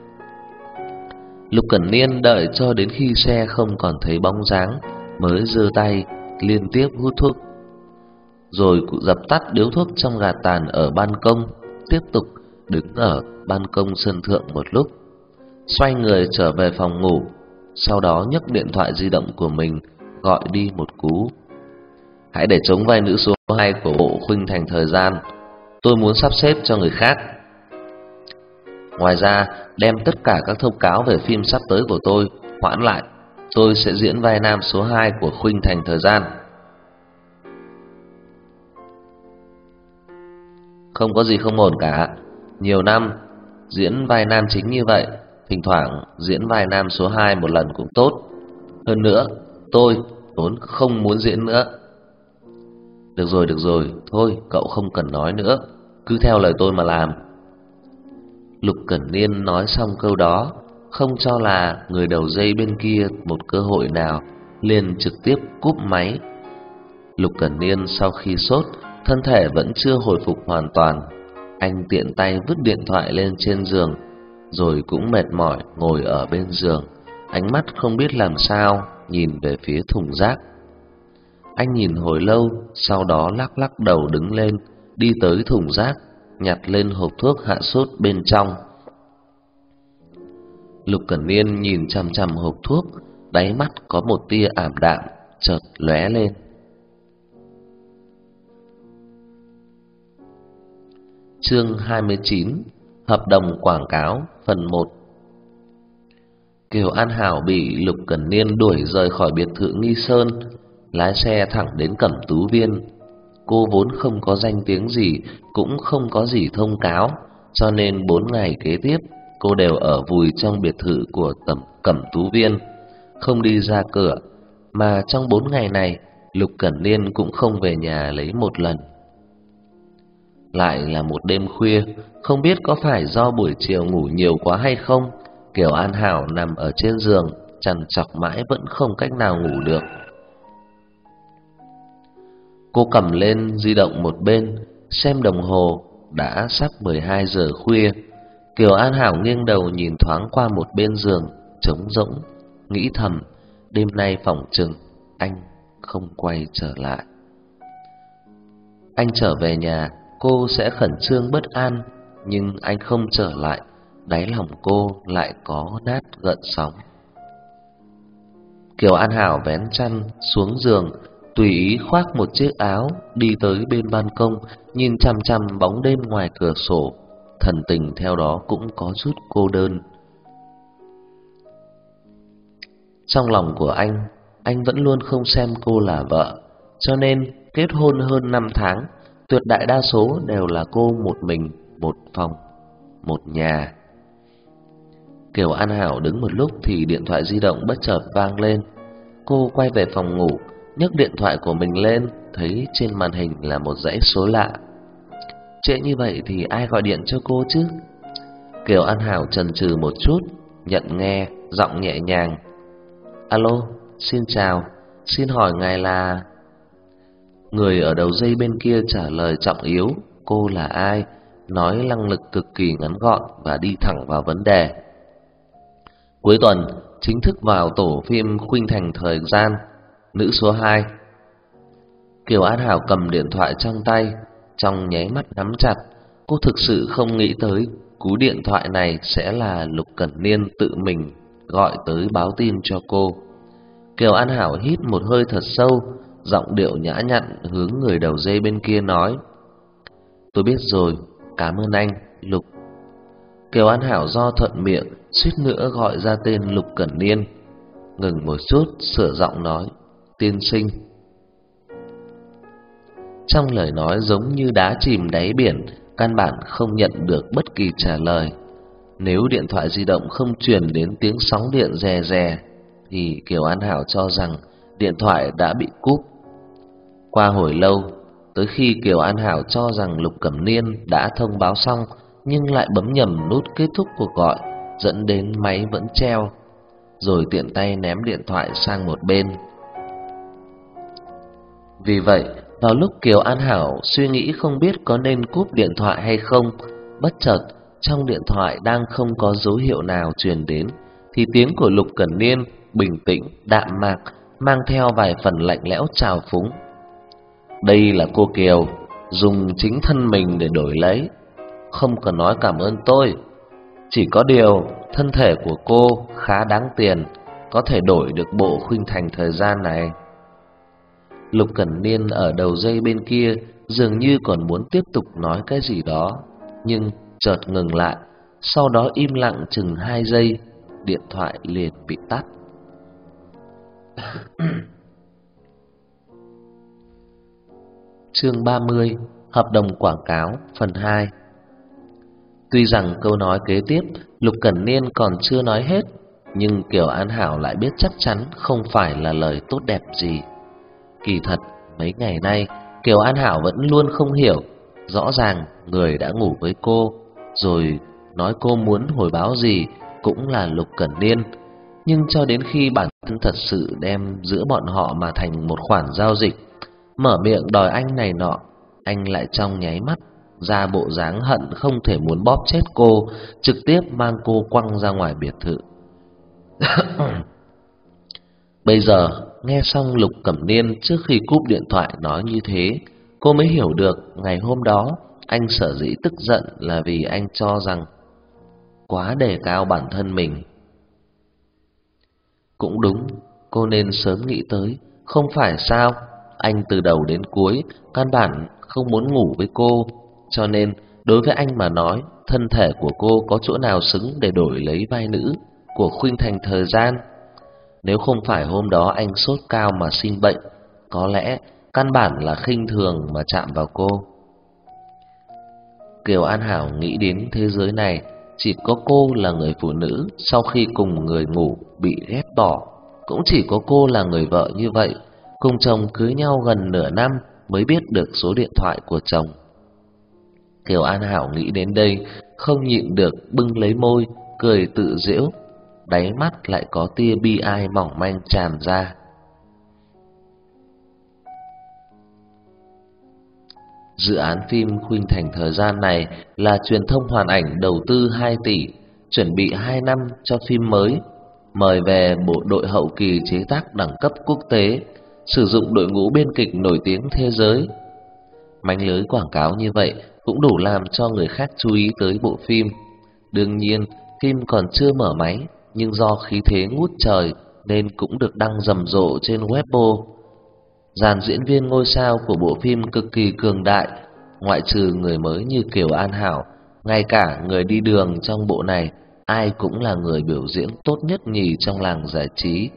Lục Cẩn Niên đợi cho đến khi xe không còn thấy bóng dáng mới giơ tay liên tiếp hút thuốc, rồi cụ dập tắt điếu thuốc trong gạt tàn ở ban công, tiếp tục đứng ở ban công sân thượng một lúc, xoay người trở về phòng ngủ, sau đó nhấc điện thoại di động của mình gọi đi một cú. Hãy để trống vai nữ số 2 của bộ Khuynh Thành Thời Gian, tôi muốn sắp xếp cho người khác. Ngoài ra, đem tất cả các thông cáo về phim sắp tới của tôi hoãn lại, tôi sẽ diễn vai nam số 2 của Khuynh Thành Thời Gian. Không có gì không ổn cả. Nhiều năm diễn vai nam chính như vậy, thỉnh thoảng diễn vai nam số 2 một lần cũng tốt. Hơn nữa, tôi vốn không muốn diễn nữa. Được rồi, thôi cậu không cần nói nữa, cứ theo lời tôi mà làm. Lục Cẩn Niên nói xong câu đó, không cho là người đầu dây bên kia một cơ hội nào, liền trực tiếp cúp máy. Lục Cẩn Niên sau khi sốt, thân thể vẫn chưa hồi phục hoàn toàn. Anh tiện tay vứt điện thoại lên trên giường, rồi cũng mệt mỏi ngồi ở bên giường, ánh mắt không biết làm sao nhìn về phía thùng rác. Anh nhìn hồi lâu, sau đó lắc lắc đầu đứng lên, đi tới thùng rác, nhặt lên hộp thuốc hạ sốt bên trong. Lục Cẩn Niên nhìn chằm chằm hộp thuốc, đáy mắt có một tia ảm đạm chợt lóe lên. Chương 29: Hợp đồng quảng cáo phần 1. Kiều An Hảo bị Lục Cẩn Niên đuổi rời khỏi biệt thự Nghi Sơn, lái xe thẳng đến Cẩm Tú Viên. Cô vốn không có danh tiếng gì, cũng không có gì thông cáo, cho nên 4 ngày kế tiếp cô đều ở vùi trong biệt thự của Cẩm Tú Viên, không đi ra cửa. Mà trong 4 ngày này, Lục Cẩn Niên cũng không về nhà lấy một lần. Lại là một đêm khuya, không biết có phải do buổi chiều ngủ nhiều quá hay không, Kiều An Hảo nằm ở trên giường, trằn trọc mãi vẫn không cách nào ngủ được. Cô cầm lên di động một bên, xem đồng hồ, đã sắp 12 giờ khuya. Kiều An Hảo nghiêng đầu nhìn thoáng qua một bên giường, trống rỗng, nghĩ thầm, đêm nay phỏng chừng anh không quay trở lại. Anh trở về nhà, cô sẽ khẩn trương bất an, nhưng anh không trở lại, đáy lòng cô lại có nát gợn sóng. Kiều An Hảo vén chăn xuống giường, tùy ý khoác một chiếc áo, đi tới bên ban công, nhìn chằm chằm bóng đêm ngoài cửa sổ, thần tình theo đó cũng có chút cô đơn. Trong lòng của anh vẫn luôn không xem cô là vợ, cho nên kết hôn hơn 5 tháng, tuyệt đại đa số đều là cô một mình, một phòng, một nhà. Kiều An Hảo đứng một lúc thì điện thoại di động bất chợt vang lên. Cô quay về phòng ngủ, nhấc điện thoại của mình lên, thấy trên màn hình là một dãy số lạ. Trễ như vậy thì ai gọi điện cho cô chứ? Kiều An Hảo chần chừ một chút, nhận nghe, giọng nhẹ nhàng. Alo, xin chào, xin hỏi ngài là... Người ở đầu dây bên kia trả lời trọng yếu, cô là ai, nói năng lực cực kỳ ngắn gọn và đi thẳng vào vấn đề. Cuối tuần, chính thức vào tổ phim Khuynh Thành Thời Gian, nữ số 2. Kiều An Hảo cầm điện thoại trong tay, trong nháy mắt nắm chặt. Cô thực sự không nghĩ tới cú điện thoại này sẽ là Lục Cẩn Niên tự mình gọi tới báo tin cho cô. Kiều An Hảo hít một hơi thật sâu, giọng điệu nhã nhặn hướng người đầu dây bên kia nói. Tôi biết rồi, cảm ơn anh, Lục. Kiều An Hảo do thuận miệng, suýt nữa gọi ra tên Lục Cẩn Niên. Ngừng một chút, sửa giọng nói, tiên sinh. Trong lời nói giống như đá chìm đáy biển, căn bản không nhận được bất kỳ trả lời. Nếu điện thoại di động không truyền đến tiếng sóng điện rè rè, thì Kiều An Hảo cho rằng điện thoại đã bị cúp. Qua hồi lâu, tới khi Kiều An Hảo cho rằng Lục Cẩm Niên đã thông báo xong, nhưng lại bấm nhầm nút kết thúc cuộc gọi, dẫn đến máy vẫn treo, rồi tiện tay ném điện thoại sang một bên. Vì vậy, vào lúc Kiều An Hảo suy nghĩ không biết có nên cúp điện thoại hay không, bất chợt trong điện thoại đang không có dấu hiệu nào truyền đến, thì tiếng của Lục Cẩn Niên bình tĩnh, đạm mạc, mang theo vài phần lạnh lẽo trào phúng. Đây là cô Kiều, dùng chính thân mình để đổi lấy, không cần nói cảm ơn tôi. Chỉ có điều, thân thể của cô khá đáng tiền, có thể đổi được bộ Khuynh Thành Thời Gian này. Lục Cẩn Niên ở đầu dây bên kia dường như còn muốn tiếp tục nói cái gì đó, nhưng chợt ngừng lại, sau đó im lặng chừng 2 giây, điện thoại liền bị tắt. Chương 30: Hợp đồng quảng cáo phần 2. Tuy rằng câu nói kế tiếp Lục Cẩn Niên còn chưa nói hết, nhưng Kiều An Hảo lại biết chắc chắn không phải là lời tốt đẹp gì. Kỳ thật, mấy ngày nay Kiều An Hảo vẫn luôn không hiểu, rõ ràng người đã ngủ với cô, rồi nói cô muốn hồi báo gì cũng là Lục Cẩn Niên. Nhưng cho đến khi bản thân thật sự đem giữa bọn họ mà thành một khoản giao dịch, mở miệng đòi anh này nọ, anh lại trong nháy mắt ra bộ dáng hận không thể muốn bóp chết cô, trực tiếp mang cô quăng ra ngoài biệt thự. Bây giờ nghe xong Lục Cẩm Niên trước khi cúp điện thoại nói như thế, cô mới hiểu được ngày hôm đó anh sở dĩ tức giận là vì anh cho rằng quá đề cao bản thân mình. Cũng đúng, cô nên sớm nghĩ tới, không phải sao? Anh từ đầu đến cuối căn bản không muốn ngủ với cô, cho nên đối với anh mà nói, thân thể của cô có chỗ nào xứng để đổi lấy vai nữ của Khuynh Thành Thời Gian. Nếu không phải hôm đó anh sốt cao mà sinh bệnh, có lẽ căn bản là khinh thường mà chạm vào cô. Kiều An Hảo nghĩ đến thế giới này chỉ có cô là người phụ nữ sau khi cùng người ngủ bị ghét bỏ, cũng chỉ có cô là người vợ như vậy, cùng chồng cưới nhau gần nửa năm mới biết được số điện thoại của chồng. Kiều An Hảo nghĩ đến đây, không nhịn được bưng lấy môi, cười tự giễu, đáy mắt lại có tia bi ai mỏng manh tràn ra. Dự án phim Khuynh Thành Thời Gian này là truyền thông hoàn ảnh đầu tư 2 tỷ, chuẩn bị 2 năm cho phim mới, mời về bộ đội hậu kỳ chế tác đẳng cấp quốc tế, sử dụng đội ngũ biên kịch nổi tiếng thế giới. Mánh lưới quảng cáo như vậy cũng đủ làm cho người khác chú ý tới bộ phim. Đương nhiên, phim còn chưa mở máy, nhưng do khí thế ngút trời nên cũng được đăng rầm rộ trên Weibo. Dàn diễn viên ngôi sao của bộ phim cực kỳ cường đại, ngoại trừ người mới như Kiều An Hảo, ngay cả người đi đường trong bộ này ai cũng là người biểu diễn tốt nhất nhì trong làng giải trí.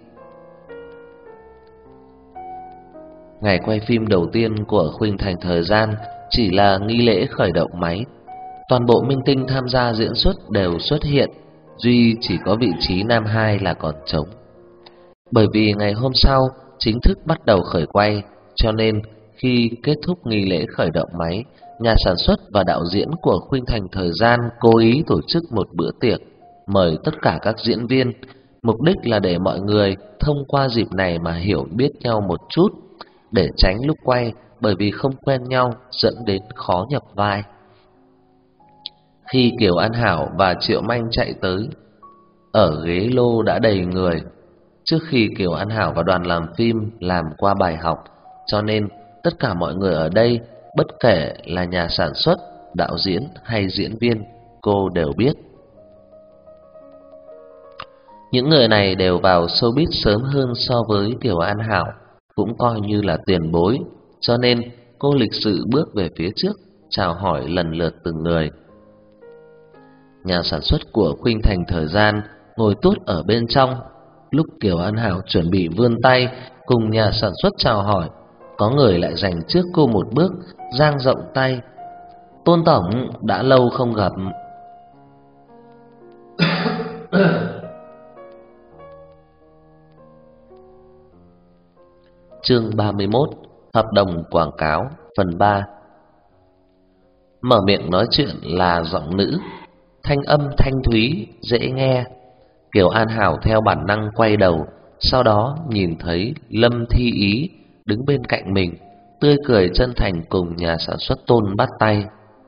Ngày quay phim đầu tiên của Khuynh Thành Thời Gian chỉ là nghi lễ khởi động máy. Toàn bộ minh tinh tham gia diễn xuất đều xuất hiện, duy chỉ có vị trí nam 2 là còn trống. Bởi vì ngày hôm sau chính thức bắt đầu khởi quay, cho nên khi kết thúc nghi lễ khởi động máy, nhà sản xuất và đạo diễn của Khuynh Thành Thời Gian cố ý tổ chức một bữa tiệc, mời tất cả các diễn viên, mục đích là để mọi người thông qua dịp này mà hiểu biết nhau một chút, để tránh lúc quay bởi vì không quen nhau dẫn đến khó nhập vai. Khi Kiều An Hảo và Triệu Manh chạy tới, ở ghế lô đã đầy người. Trước khi Kiều An Hảo và đoàn làm phim làm qua bài học, cho nên tất cả mọi người ở đây, bất kể là nhà sản xuất, đạo diễn hay diễn viên, cô đều biết. Những người này đều vào showbiz sớm hơn so với Kiều An Hảo, cũng coi như là tiền bối, cho nên cô lịch sự bước về phía trước, chào hỏi lần lượt từng người. Nhà sản xuất của Khuynh Thành Thời Gian ngồi tốt ở bên trong. Lúc Kiều An Hảo chuẩn bị vươn tay cùng nhà sản xuất chào hỏi, có người lại giành trước cô một bước, dang rộng tay. Tôn tổng, đã lâu không gặp. Chương 31: Hợp đồng quảng cáo phần 3. Mở miệng nói chuyện là giọng nữ, thanh âm thanh thúy, dễ nghe. Kiều An Hảo theo bản năng quay đầu, sau đó nhìn thấy Lâm Thi Ý đứng bên cạnh mình, tươi cười chân thành cùng nhà sản xuất Tôn bắt tay.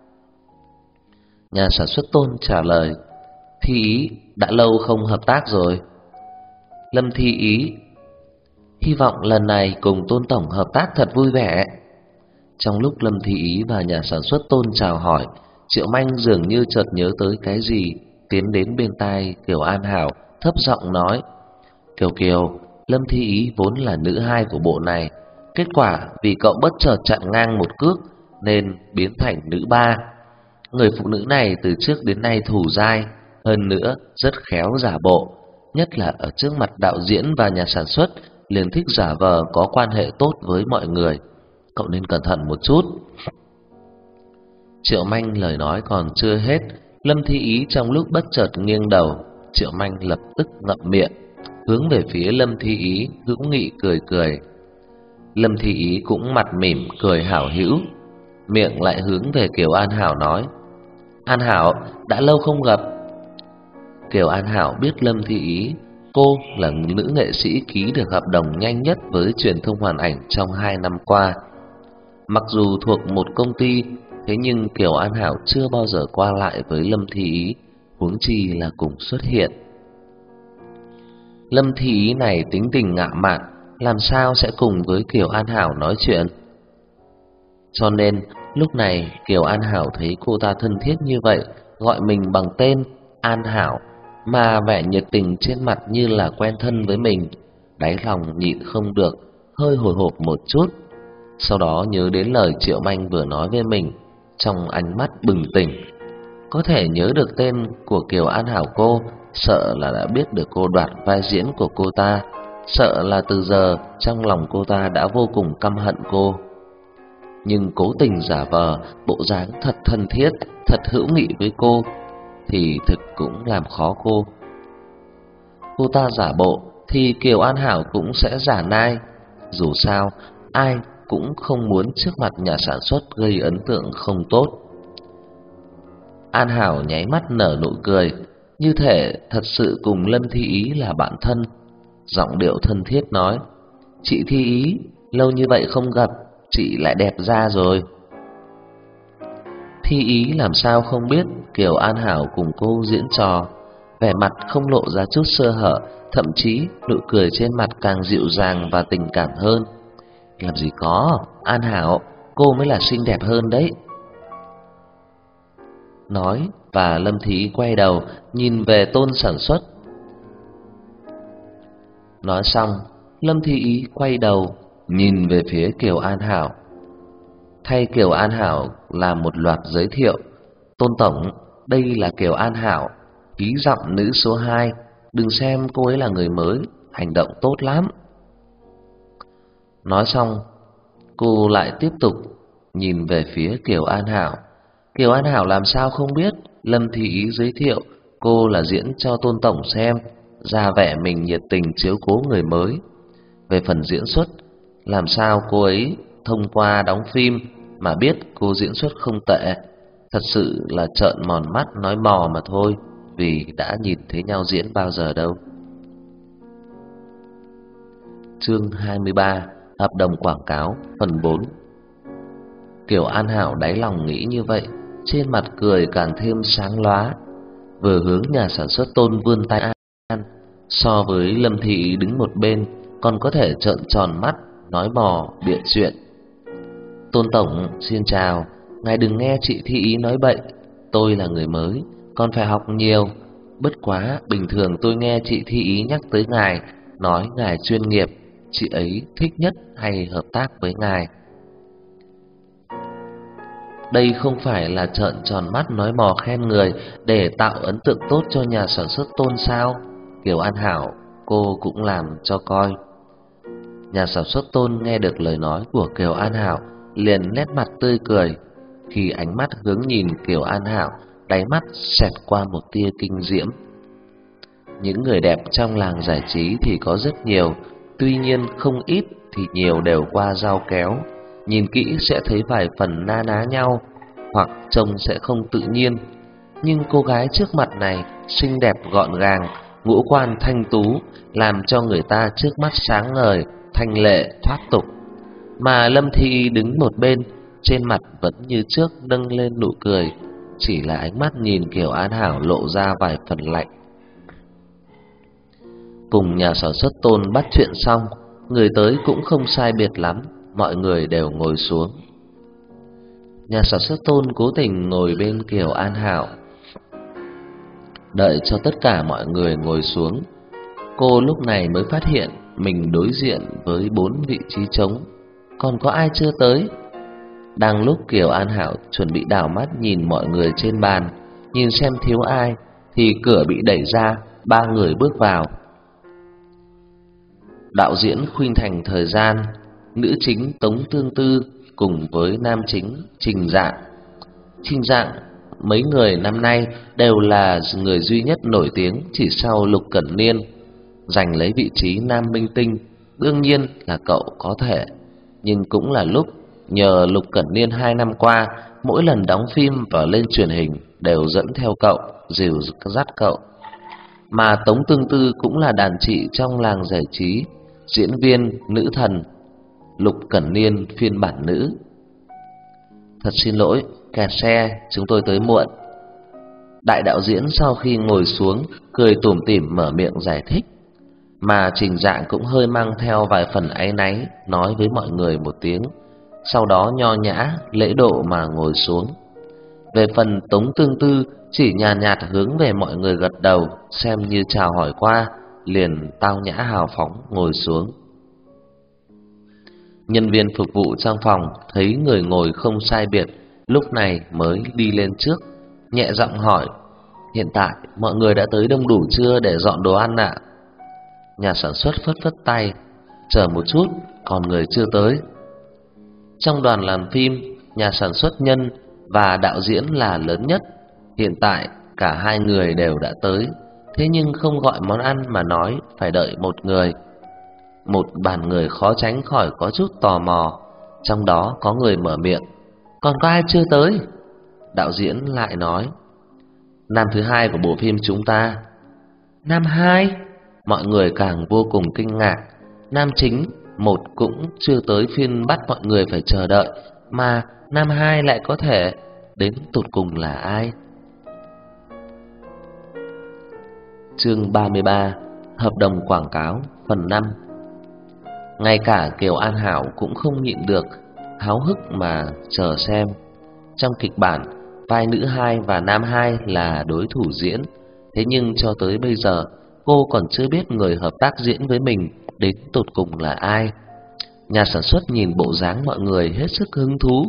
Nhà sản xuất Tôn trả lời: Thi Ý, đã lâu không hợp tác rồi. Lâm Thi Ý: hy vọng lần này cùng Tôn tổng hợp tác thật vui vẻ. Trong lúc Lâm Thi Ý và nhà sản xuất Tôn chào hỏi, Triệu Manh dường như chợt nhớ tới cái gì, tiến đến bên tai Kiều An Hảo, thấp giọng nói: Kiều Kiều, Lâm Thi Ý vốn là nữ 2 của bộ này, kết quả vì cậu bất chợt chặn ngang một cước nên biến thành nữ 3. Người phụ nữ này từ trước đến nay thù dai, hơn nữa rất khéo giả bộ, nhất là ở trước mặt đạo diễn và nhà sản xuất liền thích giả vờ có quan hệ tốt với mọi người. Cậu nên cẩn thận một chút. Triệu Manh lời nói còn chưa hết, Lâm Thi Ý trong lúc bất chợt nghiêng đầu, Triệu Manh lập tức ngậm miệng, hướng về phía Lâm Thi Ý hữu nghị cười cười. Lâm Thi Ý cũng mặt mỉm cười hảo hữu, miệng lại hướng về Kiều An Hảo nói: "An Hảo, đã lâu không gặp." Kiều An Hảo biết Lâm Thi Ý, cô là nữ nghệ sĩ ký được hợp đồng nhanh nhất với truyền thông hoàn ảnh trong 2 năm qua. Mặc dù thuộc một công ty, thế nhưng Kiều An Hảo chưa bao giờ qua lại với Lâm Thi Ý, huống chi là cùng xuất hiện. Lâm Thi Ý này tính tình ngạo mạn, làm sao sẽ cùng với Kiều An Hảo nói chuyện. Cho nên lúc này Kiều An Hảo thấy cô ta thân thiết như vậy, gọi mình bằng tên An Hảo, mà vẻ nhiệt tình trên mặt như là quen thân với mình, đáy lòng nhịn không được hơi hồi hộp một chút. Sau đó nhớ đến lời Triệu Manh vừa nói với mình, trong ánh mắt bừng tỉnh. Có thể nhớ được tên của Kiều An Hảo cô, sợ là đã biết được cô đoạt vai diễn của cô ta, sợ là từ giờ trong lòng cô ta đã vô cùng căm hận cô. Nhưng cố tình giả vờ bộ dáng thật thân thiết, thật hữu nghị với cô thì thực cũng làm khó cô. Cô ta giả bộ thì Kiều An Hảo cũng sẽ giả nai. Dù sao ai cũng không muốn trước mặt nhà sản xuất gây ấn tượng không tốt. An Hảo nháy mắt nở nụ cười, như thể thật sự cùng Lâm Thi Ý là bạn thân, giọng điệu thân thiết nói: "Chị Thi Ý, lâu như vậy không gặp, chị lại đẹp ra rồi." Thi Ý làm sao không biết Kiều An Hảo cùng cô diễn trò, vẻ mặt không lộ ra chút sơ hở, thậm chí nụ cười trên mặt càng dịu dàng và tình cảm hơn. "Làm gì có, An Hảo, cô mới là xinh đẹp hơn đấy." Nói và Lâm Thi Ý quay đầu nhìn về Tôn sản xuất. Nói xong, Lâm Thi Ý quay đầu nhìn về phía Kiều An Hảo, thay Kiều An Hảo làm một loạt giới thiệu: "Tôn tổng, đây là Kiều An Hảo, ký giọng nữ số 2, đừng xem cô ấy là người mới, hành động tốt lắm." Nói xong, cô lại tiếp tục nhìn về phía Kiều An Hảo. Kiều An Hảo làm sao không biết Lâm Thi Ý giới thiệu cô là diễn cho Tôn tổng xem, ra vẻ mình nhiệt tình chiếu cố người mới. Về phần diễn xuất, làm sao cô ấy thông qua đóng phim mà biết cô diễn xuất không tệ. Thật sự là trợn mòn mắt nói mò mà thôi, vì đã nhìn thấy nhau diễn bao giờ đâu. Chương 23: Hợp đồng quảng cáo phần 4. Kiều An Hảo đáy lòng nghĩ như vậy, trên mặt cười càng thêm sáng lóa, vừa hướng nhà sản xuất Tôn vươn tay an. So với Lâm Thi Ý đứng một bên, còn có thể trợn tròn mắt nói mò bịa chuyện. "Tôn tổng, xin chào, ngài đừng nghe chị Thi Ý nói bậy, tôi là người mới, còn phải học nhiều. Bất quá bình thường tôi nghe chị Thi Ý nhắc tới ngài, nói ngài chuyên nghiệp, chị ấy thích nhất hay hợp tác với ngài." Đây không phải là trợn tròn mắt nói mò khen người để tạo ấn tượng tốt cho nhà sản xuất Tôn sao? Kiều An Hảo cô cũng làm cho coi. Nhà sản xuất Tôn nghe được lời nói của Kiều An Hảo liền nét mặt tươi cười. Khi ánh mắt hướng nhìn Kiều An Hảo, đáy mắt xẹt qua một tia kinh diễm. Những người đẹp trong làng giải trí thì có rất nhiều, tuy nhiên không ít thì nhiều đều qua dao kéo. Nhìn kỹ sẽ thấy vài phần na ná nhau, hoặc trông sẽ không tự nhiên. Nhưng cô gái trước mặt này xinh đẹp gọn gàng, ngũ quan thanh tú, làm cho người ta trước mắt sáng ngời, thanh lệ thoát tục. Mà Lâm Thi đứng một bên, trên mặt vẫn như trước nâng lên nụ cười, chỉ là ánh mắt nhìn Kiều An Hảo lộ ra vài phần lạnh. Cùng nhà sản xuất Tôn bắt chuyện xong, người tới cũng không sai biệt lắm, mọi người đều ngồi xuống. Nhà sản xuất Tôn cố tình ngồi bên Kiều An Hảo. Đợi cho tất cả mọi người ngồi xuống, cô lúc này mới phát hiện mình đối diện với 4 vị trí trống, còn có ai chưa tới. Đang lúc Kiều An Hảo chuẩn bị đảo mắt nhìn mọi người trên bàn, nhìn xem thiếu ai, thì cửa bị đẩy ra, 3 người bước vào. Đạo diễn khuynh thành thời gian, nữ chính Tống Tương Tư cùng với nam chính Trình Dạng. Trình Dạng mấy người năm nay đều là người duy nhất nổi tiếng chỉ sau Lục Cẩn Niên, giành lấy vị trí nam minh tinh. Đương nhiên là cậu có thể, nhưng cũng là lúc nhờ Lục Cẩn Niên 2 năm qua mỗi lần đóng phim và lên truyền hình đều dẫn theo cậu, dìu dắt cậu. Mà Tống Tương Tư cũng là đàn chị trong làng giải trí, diễn viên nữ thần Lục Cẩn Niên phiên bản nữ. Thật xin lỗi, kẹt xe, chúng tôi tới muộn. Đại đạo diễn sau khi ngồi xuống cười tủm tỉm mở miệng giải thích, mà Trình Dạng cũng hơi mang theo vài phần áy náy nói với mọi người một tiếng, sau đó nho nhã lễ độ mà ngồi xuống. Về phần Tống Tương Tư chỉ nhàn nhạt hướng về mọi người gật đầu, xem như chào hỏi qua, liền tao nhã hào phóng ngồi xuống. Nhân viên phục vụ trong phòng thấy người ngồi không sai biệt, lúc này mới đi lên trước, nhẹ giọng hỏi: "Hiện tại mọi người đã tới đông đủ chưa để dọn đồ ăn ạ?" Nhà sản xuất phất phất tay: "Chờ một chút, còn người chưa tới." Trong đoàn làm phim, nhà sản xuất Nhân và đạo diễn là lớn nhất. Hiện tại cả hai người đều đã tới, thế nhưng không gọi món ăn mà nói phải đợi một người. Một bàn người khó tránh khỏi có chút tò mò, trong đó có người mở miệng: "Còn có ai chưa tới?" Đạo diễn lại nói: "Nam thứ hai của bộ phim chúng ta." Nam hai? Mọi người càng vô cùng kinh ngạc. Nam chính một cũng chưa tới phiên bắt mọi người phải chờ đợi, mà nam hai lại có thể, đến tột cùng là ai? Chương 33: Hợp đồng quảng cáo phần 5. Ngay cả Kiều An Hảo cũng không nhịn được, háo hức mà chờ xem. Trong kịch bản, vai nữ hai và nam hai là đối thủ diễn, thế nhưng cho tới bây giờ cô còn chưa biết người hợp tác diễn với mình đến tột cùng là ai. Nhà sản xuất nhìn bộ dáng mọi người hết sức hứng thú.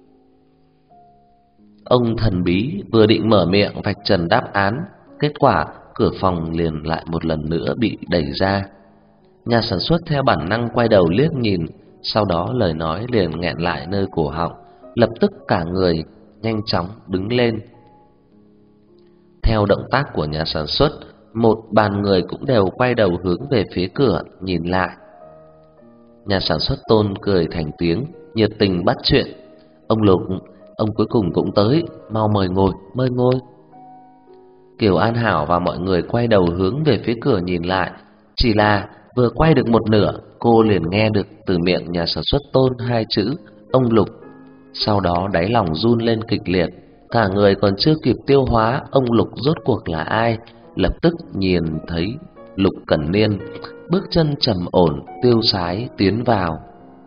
Ông thần bí vừa định mở miệng vạch trần đáp án, kết quả cửa phòng liền lại một lần nữa bị đẩy ra. Nhà sản xuất theo bản năng quay đầu liếc nhìn, sau đó lời nói liền nghẹn lại nơi cổ họng, lập tức cả người nhanh chóng đứng lên. Theo động tác của nhà sản xuất, một bàn người cũng đều quay đầu hướng về phía cửa nhìn lại. Nhà sản xuất Tôn cười thành tiếng, nhiệt tình bắt chuyện: "Ông Lục, ông cuối cùng cũng tới, mau mời ngồi, mời ngồi." Kiều An Hảo và mọi người quay đầu hướng về phía cửa nhìn lại, chỉ là vừa quay được một nửa, cô liền nghe được từ miệng nhà sản xuất Tôn hai chữ "ông Lục". Sau đó đáy lòng run lên kịch liệt, cả người còn chưa kịp tiêu hóa ông Lục rốt cuộc là ai, lập tức nhìn thấy Lục Cẩn Niên bước chân trầm ổn tiêu sái tiến vào.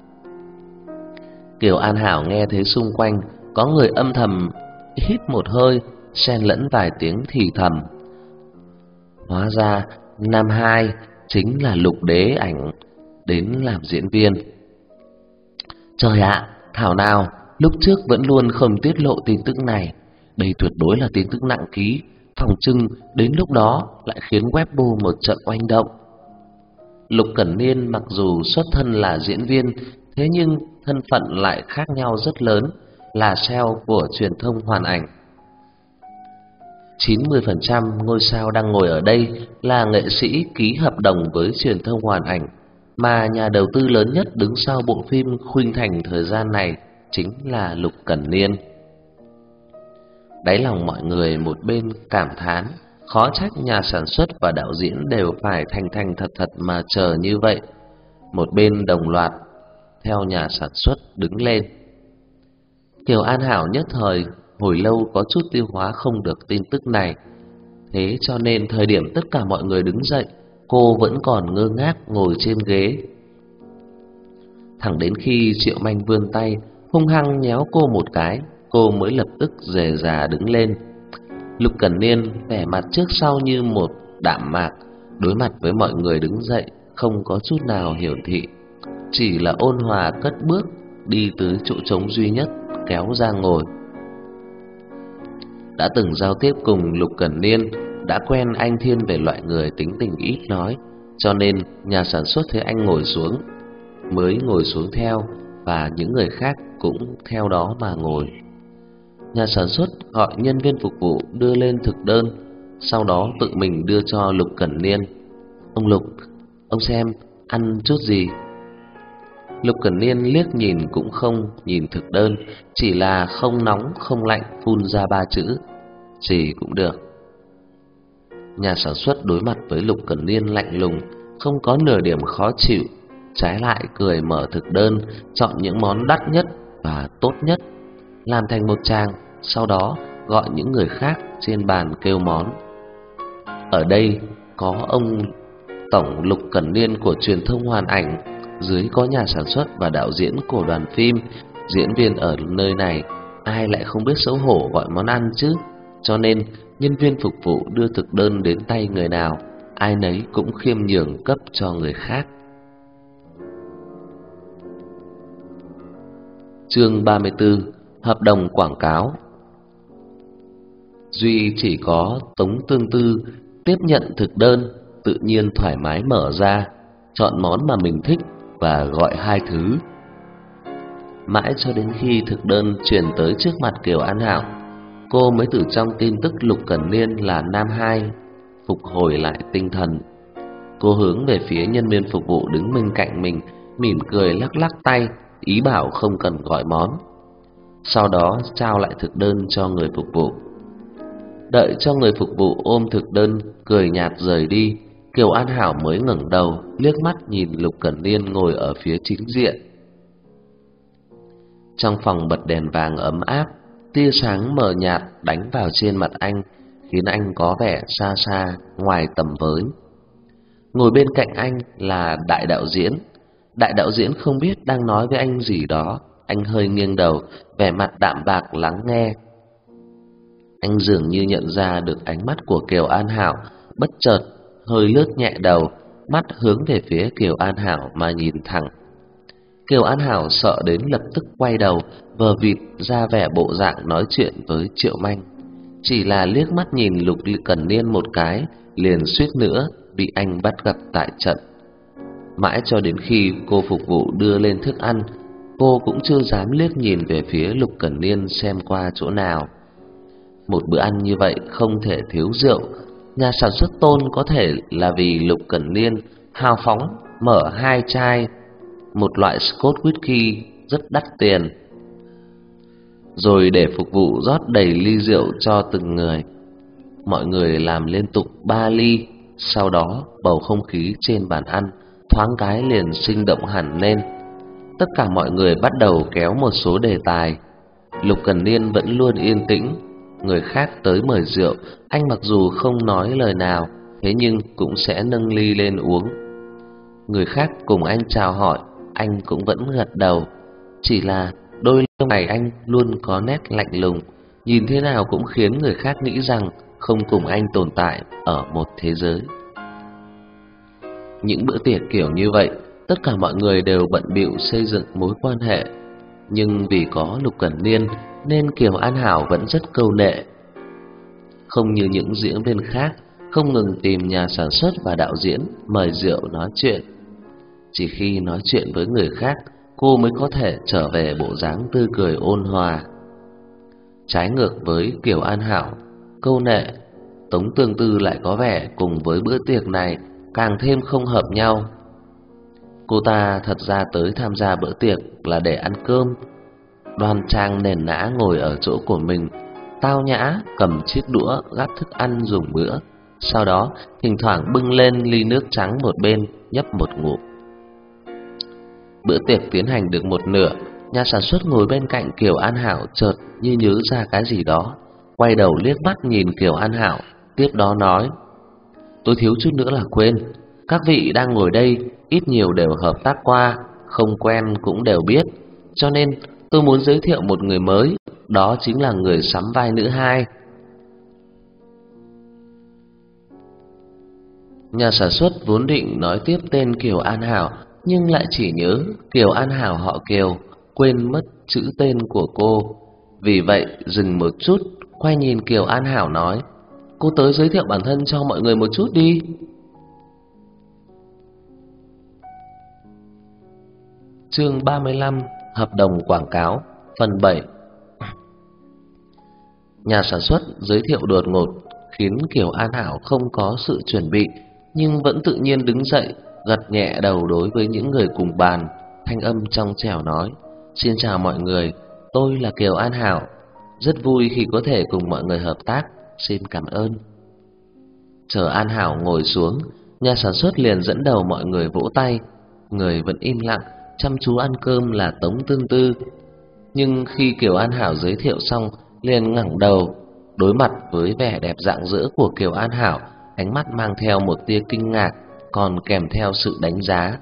Kiều An Hảo nghe thấy xung quanh có người âm thầm hít một hơi, xen lẫn vài tiếng thì thầm. Hóa ra nam hai chính là Lục Đế Ảnh đến làm diễn viên. Trời ạ, thảo nào lúc trước vẫn luôn không tiết lộ tin tức này, đây tuyệt đối là tin tức nặng ký, phòng trưng đến lúc đó lại khiến Weibo một trận oanh động. Lục Cẩn Niên mặc dù xuất thân là diễn viên, thế nhưng thân phận lại khác nhau rất lớn, là CEO của truyền thông Hoàn Ảnh. 90% ngôi sao đang ngồi ở đây là nghệ sĩ ký hợp đồng với truyền thông Hoàn Ảnh, mà nhà đầu tư lớn nhất đứng sau bộ phim khuynh thành thời gian này chính là Lục Cẩn Niên. Đáy lòng mọi người một bên cảm thán, khó trách nhà sản xuất và đạo diễn đều phải thành thành thật thật mà chờ như vậy. Một bên đồng loạt theo nhà sản xuất đứng lên. Kiều An Hảo nhất thời hồi lâu có chút tiêu hóa không được tin tức này, thế cho nên thời điểm tất cả mọi người đứng dậy, cô vẫn còn ngơ ngác ngồi trên ghế. Thẳng đến khi Triệu Manh vươn tay hung hăng nhéo cô một cái, cô mới lập tức dè dà đứng lên. Lục Cẩn Niên vẻ mặt trước sau như một đạm mạc, đối mặt với mọi người đứng dậy không có chút nào hiểu thị, chỉ là ôn hòa cất bước đi tới chỗ trống duy nhất kéo ra ngồi. Đã từng giao tiếp cùng Lục Cẩn Niên, đã quen anh Thiên về loại người tính tình ít nói, cho nên nhà sản xuất thấy anh ngồi xuống mới ngồi xuống theo, và những người khác cũng theo đó mà ngồi. Nhà sản xuất gọi nhân viên phục vụ đưa lên thực đơn, sau đó tự mình đưa cho Lục Cẩn Niên. "Ông Lục, ông xem ăn chút gì?" Lục Cẩn Niên liếc nhìn cũng không nhìn thực đơn, chỉ là không nóng không lạnh phun ra ba chữ: "Gì cũng được." Nhà sản xuất đối mặt với Lục Cẩn Niên lạnh lùng, không có nửa điểm khó chịu, trái lại cười mở thực đơn, chọn những món đắt nhất và tốt nhất, làm thành một tràng, sau đó gọi những người khác trên bàn kêu món. Ở đây có ông tổng Lục Cẩn Niên của truyền thông Hoàn Ảnh, dưới có nhà sản xuất và đạo diễn của đoàn phim. Diễn viên ở nơi này ai lại không biết xấu hổ gọi món ăn chứ? Cho nên nhân viên phục vụ đưa thực đơn đến tay người nào, ai nấy cũng khiêm nhường cấp cho người khác. Chương 34: Hợp đồng quảng cáo. Duy chỉ có Tống Tương Tư tiếp nhận thực đơn, tự nhiên thoải mái mở ra, chọn món mà mình thích và gọi hai thứ. Mãi cho đến khi thực đơn chuyển tới trước mặt Kiều An Hảo, cô mới từ trong tin tức Lục Cẩn Niên là nam hai phục hồi lại tinh thần. Cô hướng về phía nhân viên phục vụ đứng bên cạnh mình, mỉm cười lắc lắc tay, ý bảo không cần gọi món. Sau đó trao lại thực đơn cho người phục vụ. Đợi cho người phục vụ ôm thực đơn cười nhạt rời đi, Kiều An Hảo mới ngẩng đầu liếc mắt nhìn Lục Cẩn Niên ngồi ở phía chính diện. Trong phòng bật đèn vàng ấm áp, tia sáng mờ nhạt đánh vào trên mặt anh, khiến anh có vẻ xa xa ngoài tầm với. Ngồi bên cạnh anh là đại đạo diễn. Đại đạo diễn không biết đang nói với anh gì đó, anh hơi nghiêng đầu, vẻ mặt đạm bạc lắng nghe. Anh dường như nhận ra được ánh mắt của Kiều An Hảo, bất chợt hơi lướt nhẹ đầu, mắt hướng về phía Kiều An Hảo mà nhìn thẳng. Kiều An Hảo sợ đến lập tức quay đầu, vờ vịt ra vẻ bộ dạng nói chuyện với Triệu Manh. Chỉ là liếc mắt nhìn Lục Cẩn Niên một cái, liền suýt nữa bị anh bắt gặp tại trận. Mãi cho đến khi cô phục vụ đưa lên thức ăn, cô cũng chưa dám liếc nhìn về phía Lục Cẩn Niên xem qua chỗ nào. Một bữa ăn như vậy không thể thiếu rượu. Nhà sản xuất Tôn có thể là vì Lục Cẩn Niên hào phóng mở hai chai một loại Scotch whisky rất đắt tiền, rồi để phục vụ rót đầy ly rượu cho từng người. Mọi người làm liên tục 3 ly, sau đó bầu không khí trên bàn ăn thoáng cái liền sinh động hẳn lên. Tất cả mọi người bắt đầu kéo một số đề tài. Lục Cẩn Niên vẫn luôn yên tĩnh. Người khác tới mời rượu, anh mặc dù không nói lời nào, thế nhưng cũng sẽ nâng ly lên uống. Người khác cùng anh chào hỏi, anh cũng vẫn gật đầu. Chỉ là đôi lông mày anh luôn có nét lạnh lùng, nhìn thế nào cũng khiến người khác nghĩ rằng không cùng anh tồn tại ở một thế giới. Những bữa tiệc kiểu như vậy, tất cả mọi người đều bận bịu xây dựng mối quan hệ, nhưng vì có Lục Cẩn Niên nên Kiều An Hảo vẫn rất câu nệ. Không như những diễn viên khác không ngừng tìm nhà sản xuất và đạo diễn mời rượu nói chuyện. Chỉ khi nói chuyện với người khác, cô mới có thể trở về bộ dáng tươi cười ôn hòa. Trái ngược với Kiều An Hảo câu nệ, Tống Tương Tư lại có vẻ cùng với bữa tiệc này càng thêm không hợp nhau. Cô ta thật ra tới tham gia bữa tiệc là để ăn cơm, đoan trang nền nã ngồi ở chỗ của mình, tao nhã cầm chiếc đũa gắp thức ăn dùng bữa, sau đó thỉnh thoảng bưng lên ly nước trắng một bên nhấp một ngụm. Bữa tiệc tiến hành được một nửa, nhà sản xuất ngồi bên cạnh Kiều An Hảo chợt như nhớ ra cái gì đó, quay đầu liếc mắt nhìn Kiều An Hảo, tiếp đó nói: "Tôi thiếu chút nữa là quên, các vị đang ngồi đây ít nhiều đều hợp tác qua, không quen cũng đều biết, cho nên tôi muốn giới thiệu một người mới, đó chính là người sắm vai nữ hai." Nhà sản xuất vốn định nói tiếp tên Kiều An Hảo, nhưng lại chỉ nhớ Kiều An Hảo họ Kiều, quên mất chữ tên của cô. Vì vậy dừng một chút, quay nhìn Kiều An Hảo nói: "Cô tới giới thiệu bản thân cho mọi người một chút đi." Chương 35: Hợp đồng quảng cáo, phần 7. Nhà sản xuất giới thiệu đột ngột khiến Kiều An Hảo không có sự chuẩn bị, nhưng vẫn tự nhiên đứng dậy, gật nhẹ đầu đối với những người cùng bàn, thanh âm trong trẻo nói: "Xin chào mọi người, tôi là Kiều An Hảo, rất vui khi có thể cùng mọi người hợp tác, xin cảm ơn." Chờ An Hảo ngồi xuống, nhà sản xuất liền dẫn đầu mọi người vỗ tay. Người vẫn im lặng, chăm chú ăn cơm là Tống Tương Tư. Nhưng khi Kiều An Hảo giới thiệu xong, liền ngẩng đầu, đối mặt với vẻ đẹp rạng rỡ của Kiều An Hảo, ánh mắt mang theo một tia kinh ngạc, còn kèm theo sự đánh giá.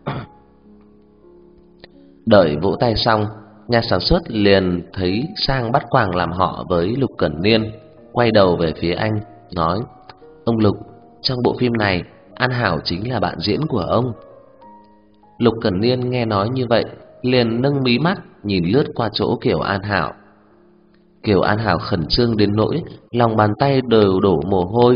Đợi vỗ tay xong, nhà sản xuất liền thấy sang bắt quàng làm họ với Lục Cẩn Niên, quay đầu về phía anh, nói: "Ông Lục, trong bộ phim này, An Hảo chính là bạn diễn của ông." Lục Cẩn Niên nghe nói như vậy, liền nâng mí mắt nhìn lướt qua chỗ Kiều An Hảo. Kiều An Hảo khẩn trương đến nỗi lòng bàn tay đều đổ mồ hôi,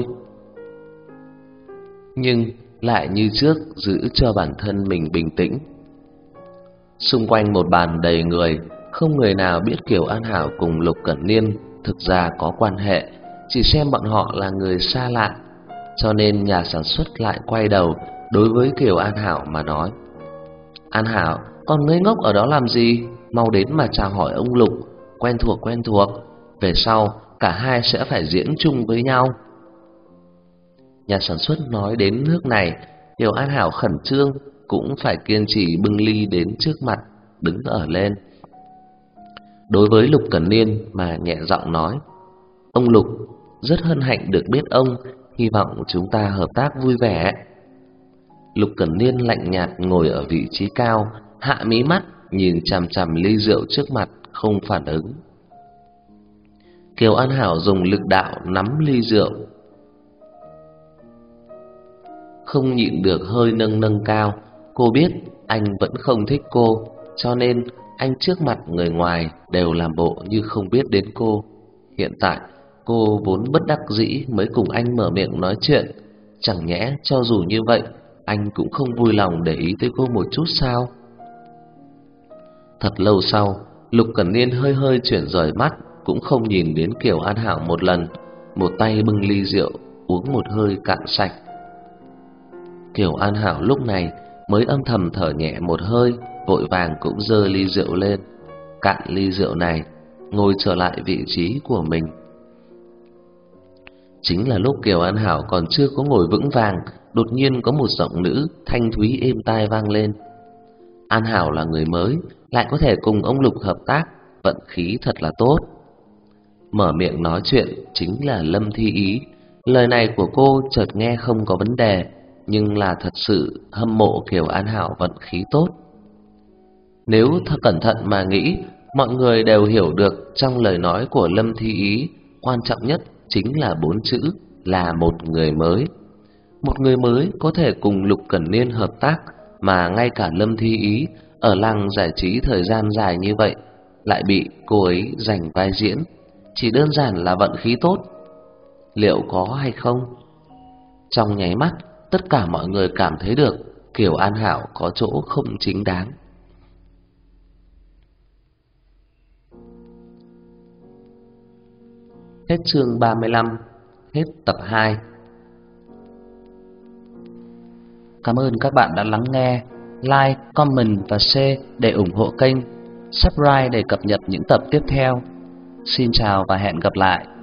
nhưng lại như trước giữ cho bản thân mình bình tĩnh. Xung quanh một bàn đầy người, không người nào biết Kiều An Hảo cùng Lục Cẩn Niên thực ra có quan hệ, chỉ xem bọn họ là người xa lạ. Cho nên nhà sản xuất lại quay đầu đối với Kiều An Hảo mà nói: "An Hảo, con ngây ngốc ở đó làm gì? Mau đến mà chào hỏi ông Lục, quen thuộc, về sau cả hai sẽ phải diễn chung với nhau." Nhà sản xuất nói đến nước này, Kiều An Hảo khẩn trương cũng phải kiên trì bưng ly đến trước mặt, đứng ở lên. Đối với Lục Cẩn Niên mà nhẹ giọng nói: "Ông Lục, rất hân hạnh được biết ông, hy vọng chúng ta hợp tác vui vẻ." Lục Cẩn Niên lạnh nhạt ngồi ở vị trí cao, hạ mí mắt nhìn chằm chằm ly rượu trước mặt, không phản ứng. Kiều An Hảo dùng lực đạo nắm ly rượu, không nhịn được hơi nâng nâng cao. Cô biết anh vẫn không thích cô, cho nên anh trước mặt người ngoài đều làm bộ như không biết đến cô. Hiện tại cô vốn bất đắc dĩ mới cùng anh mở miệng nói chuyện, chẳng nhẽ cho dù như vậy anh cũng không vui lòng để ý tới cô một chút sao? Thật lâu sau, Lục Cẩn Niên hơi hơi chuyển rời mắt, cũng không nhìn đến Kiều An Hảo một lần, một tay bưng ly rượu uống một hơi cạn sạch. Kiều An Hảo lúc này mới âm thầm thở nhẹ một hơi, vội vàng cũng giơ ly rượu lên, cạn ly rượu này, ngồi trở lại vị trí của mình. Chính là lúc Kiều An Hảo còn chưa có ngồi vững vàng, đột nhiên có một giọng nữ thanh thúy êm tai vang lên. An Hảo là người mới, lại có thể cùng ông Lục hợp tác, vận khí thật là tốt. Mở miệng nói chuyện chính là Lâm Thi Ý. Lời này của cô chợt nghe không có vấn đề, nhưng là thật sự hâm mộ Kiều An Hảo vận khí tốt. Nếu thật cẩn thận mà nghĩ, mọi người đều hiểu được trong lời nói của Lâm Thi Ý, quan trọng nhất chính là 4 chữ là một người mới. Một người mới có thể cùng Lục Cẩn Niên hợp tác, mà ngay cả Lâm Thi Ý ở làng giải trí thời gian dài như vậy lại bị cô ấy giành vai diễn, chỉ đơn giản là vận khí tốt. Liệu có hay không? Trong nháy mắt, tất cả mọi người cảm thấy được Kiều An Hảo có chỗ không chính đáng. Hết chương 35, hết tập 2. Cảm ơn các bạn đã lắng nghe. Like, comment và share để ủng hộ kênh. Subscribe để cập nhật những tập tiếp theo. Xin chào và hẹn gặp lại.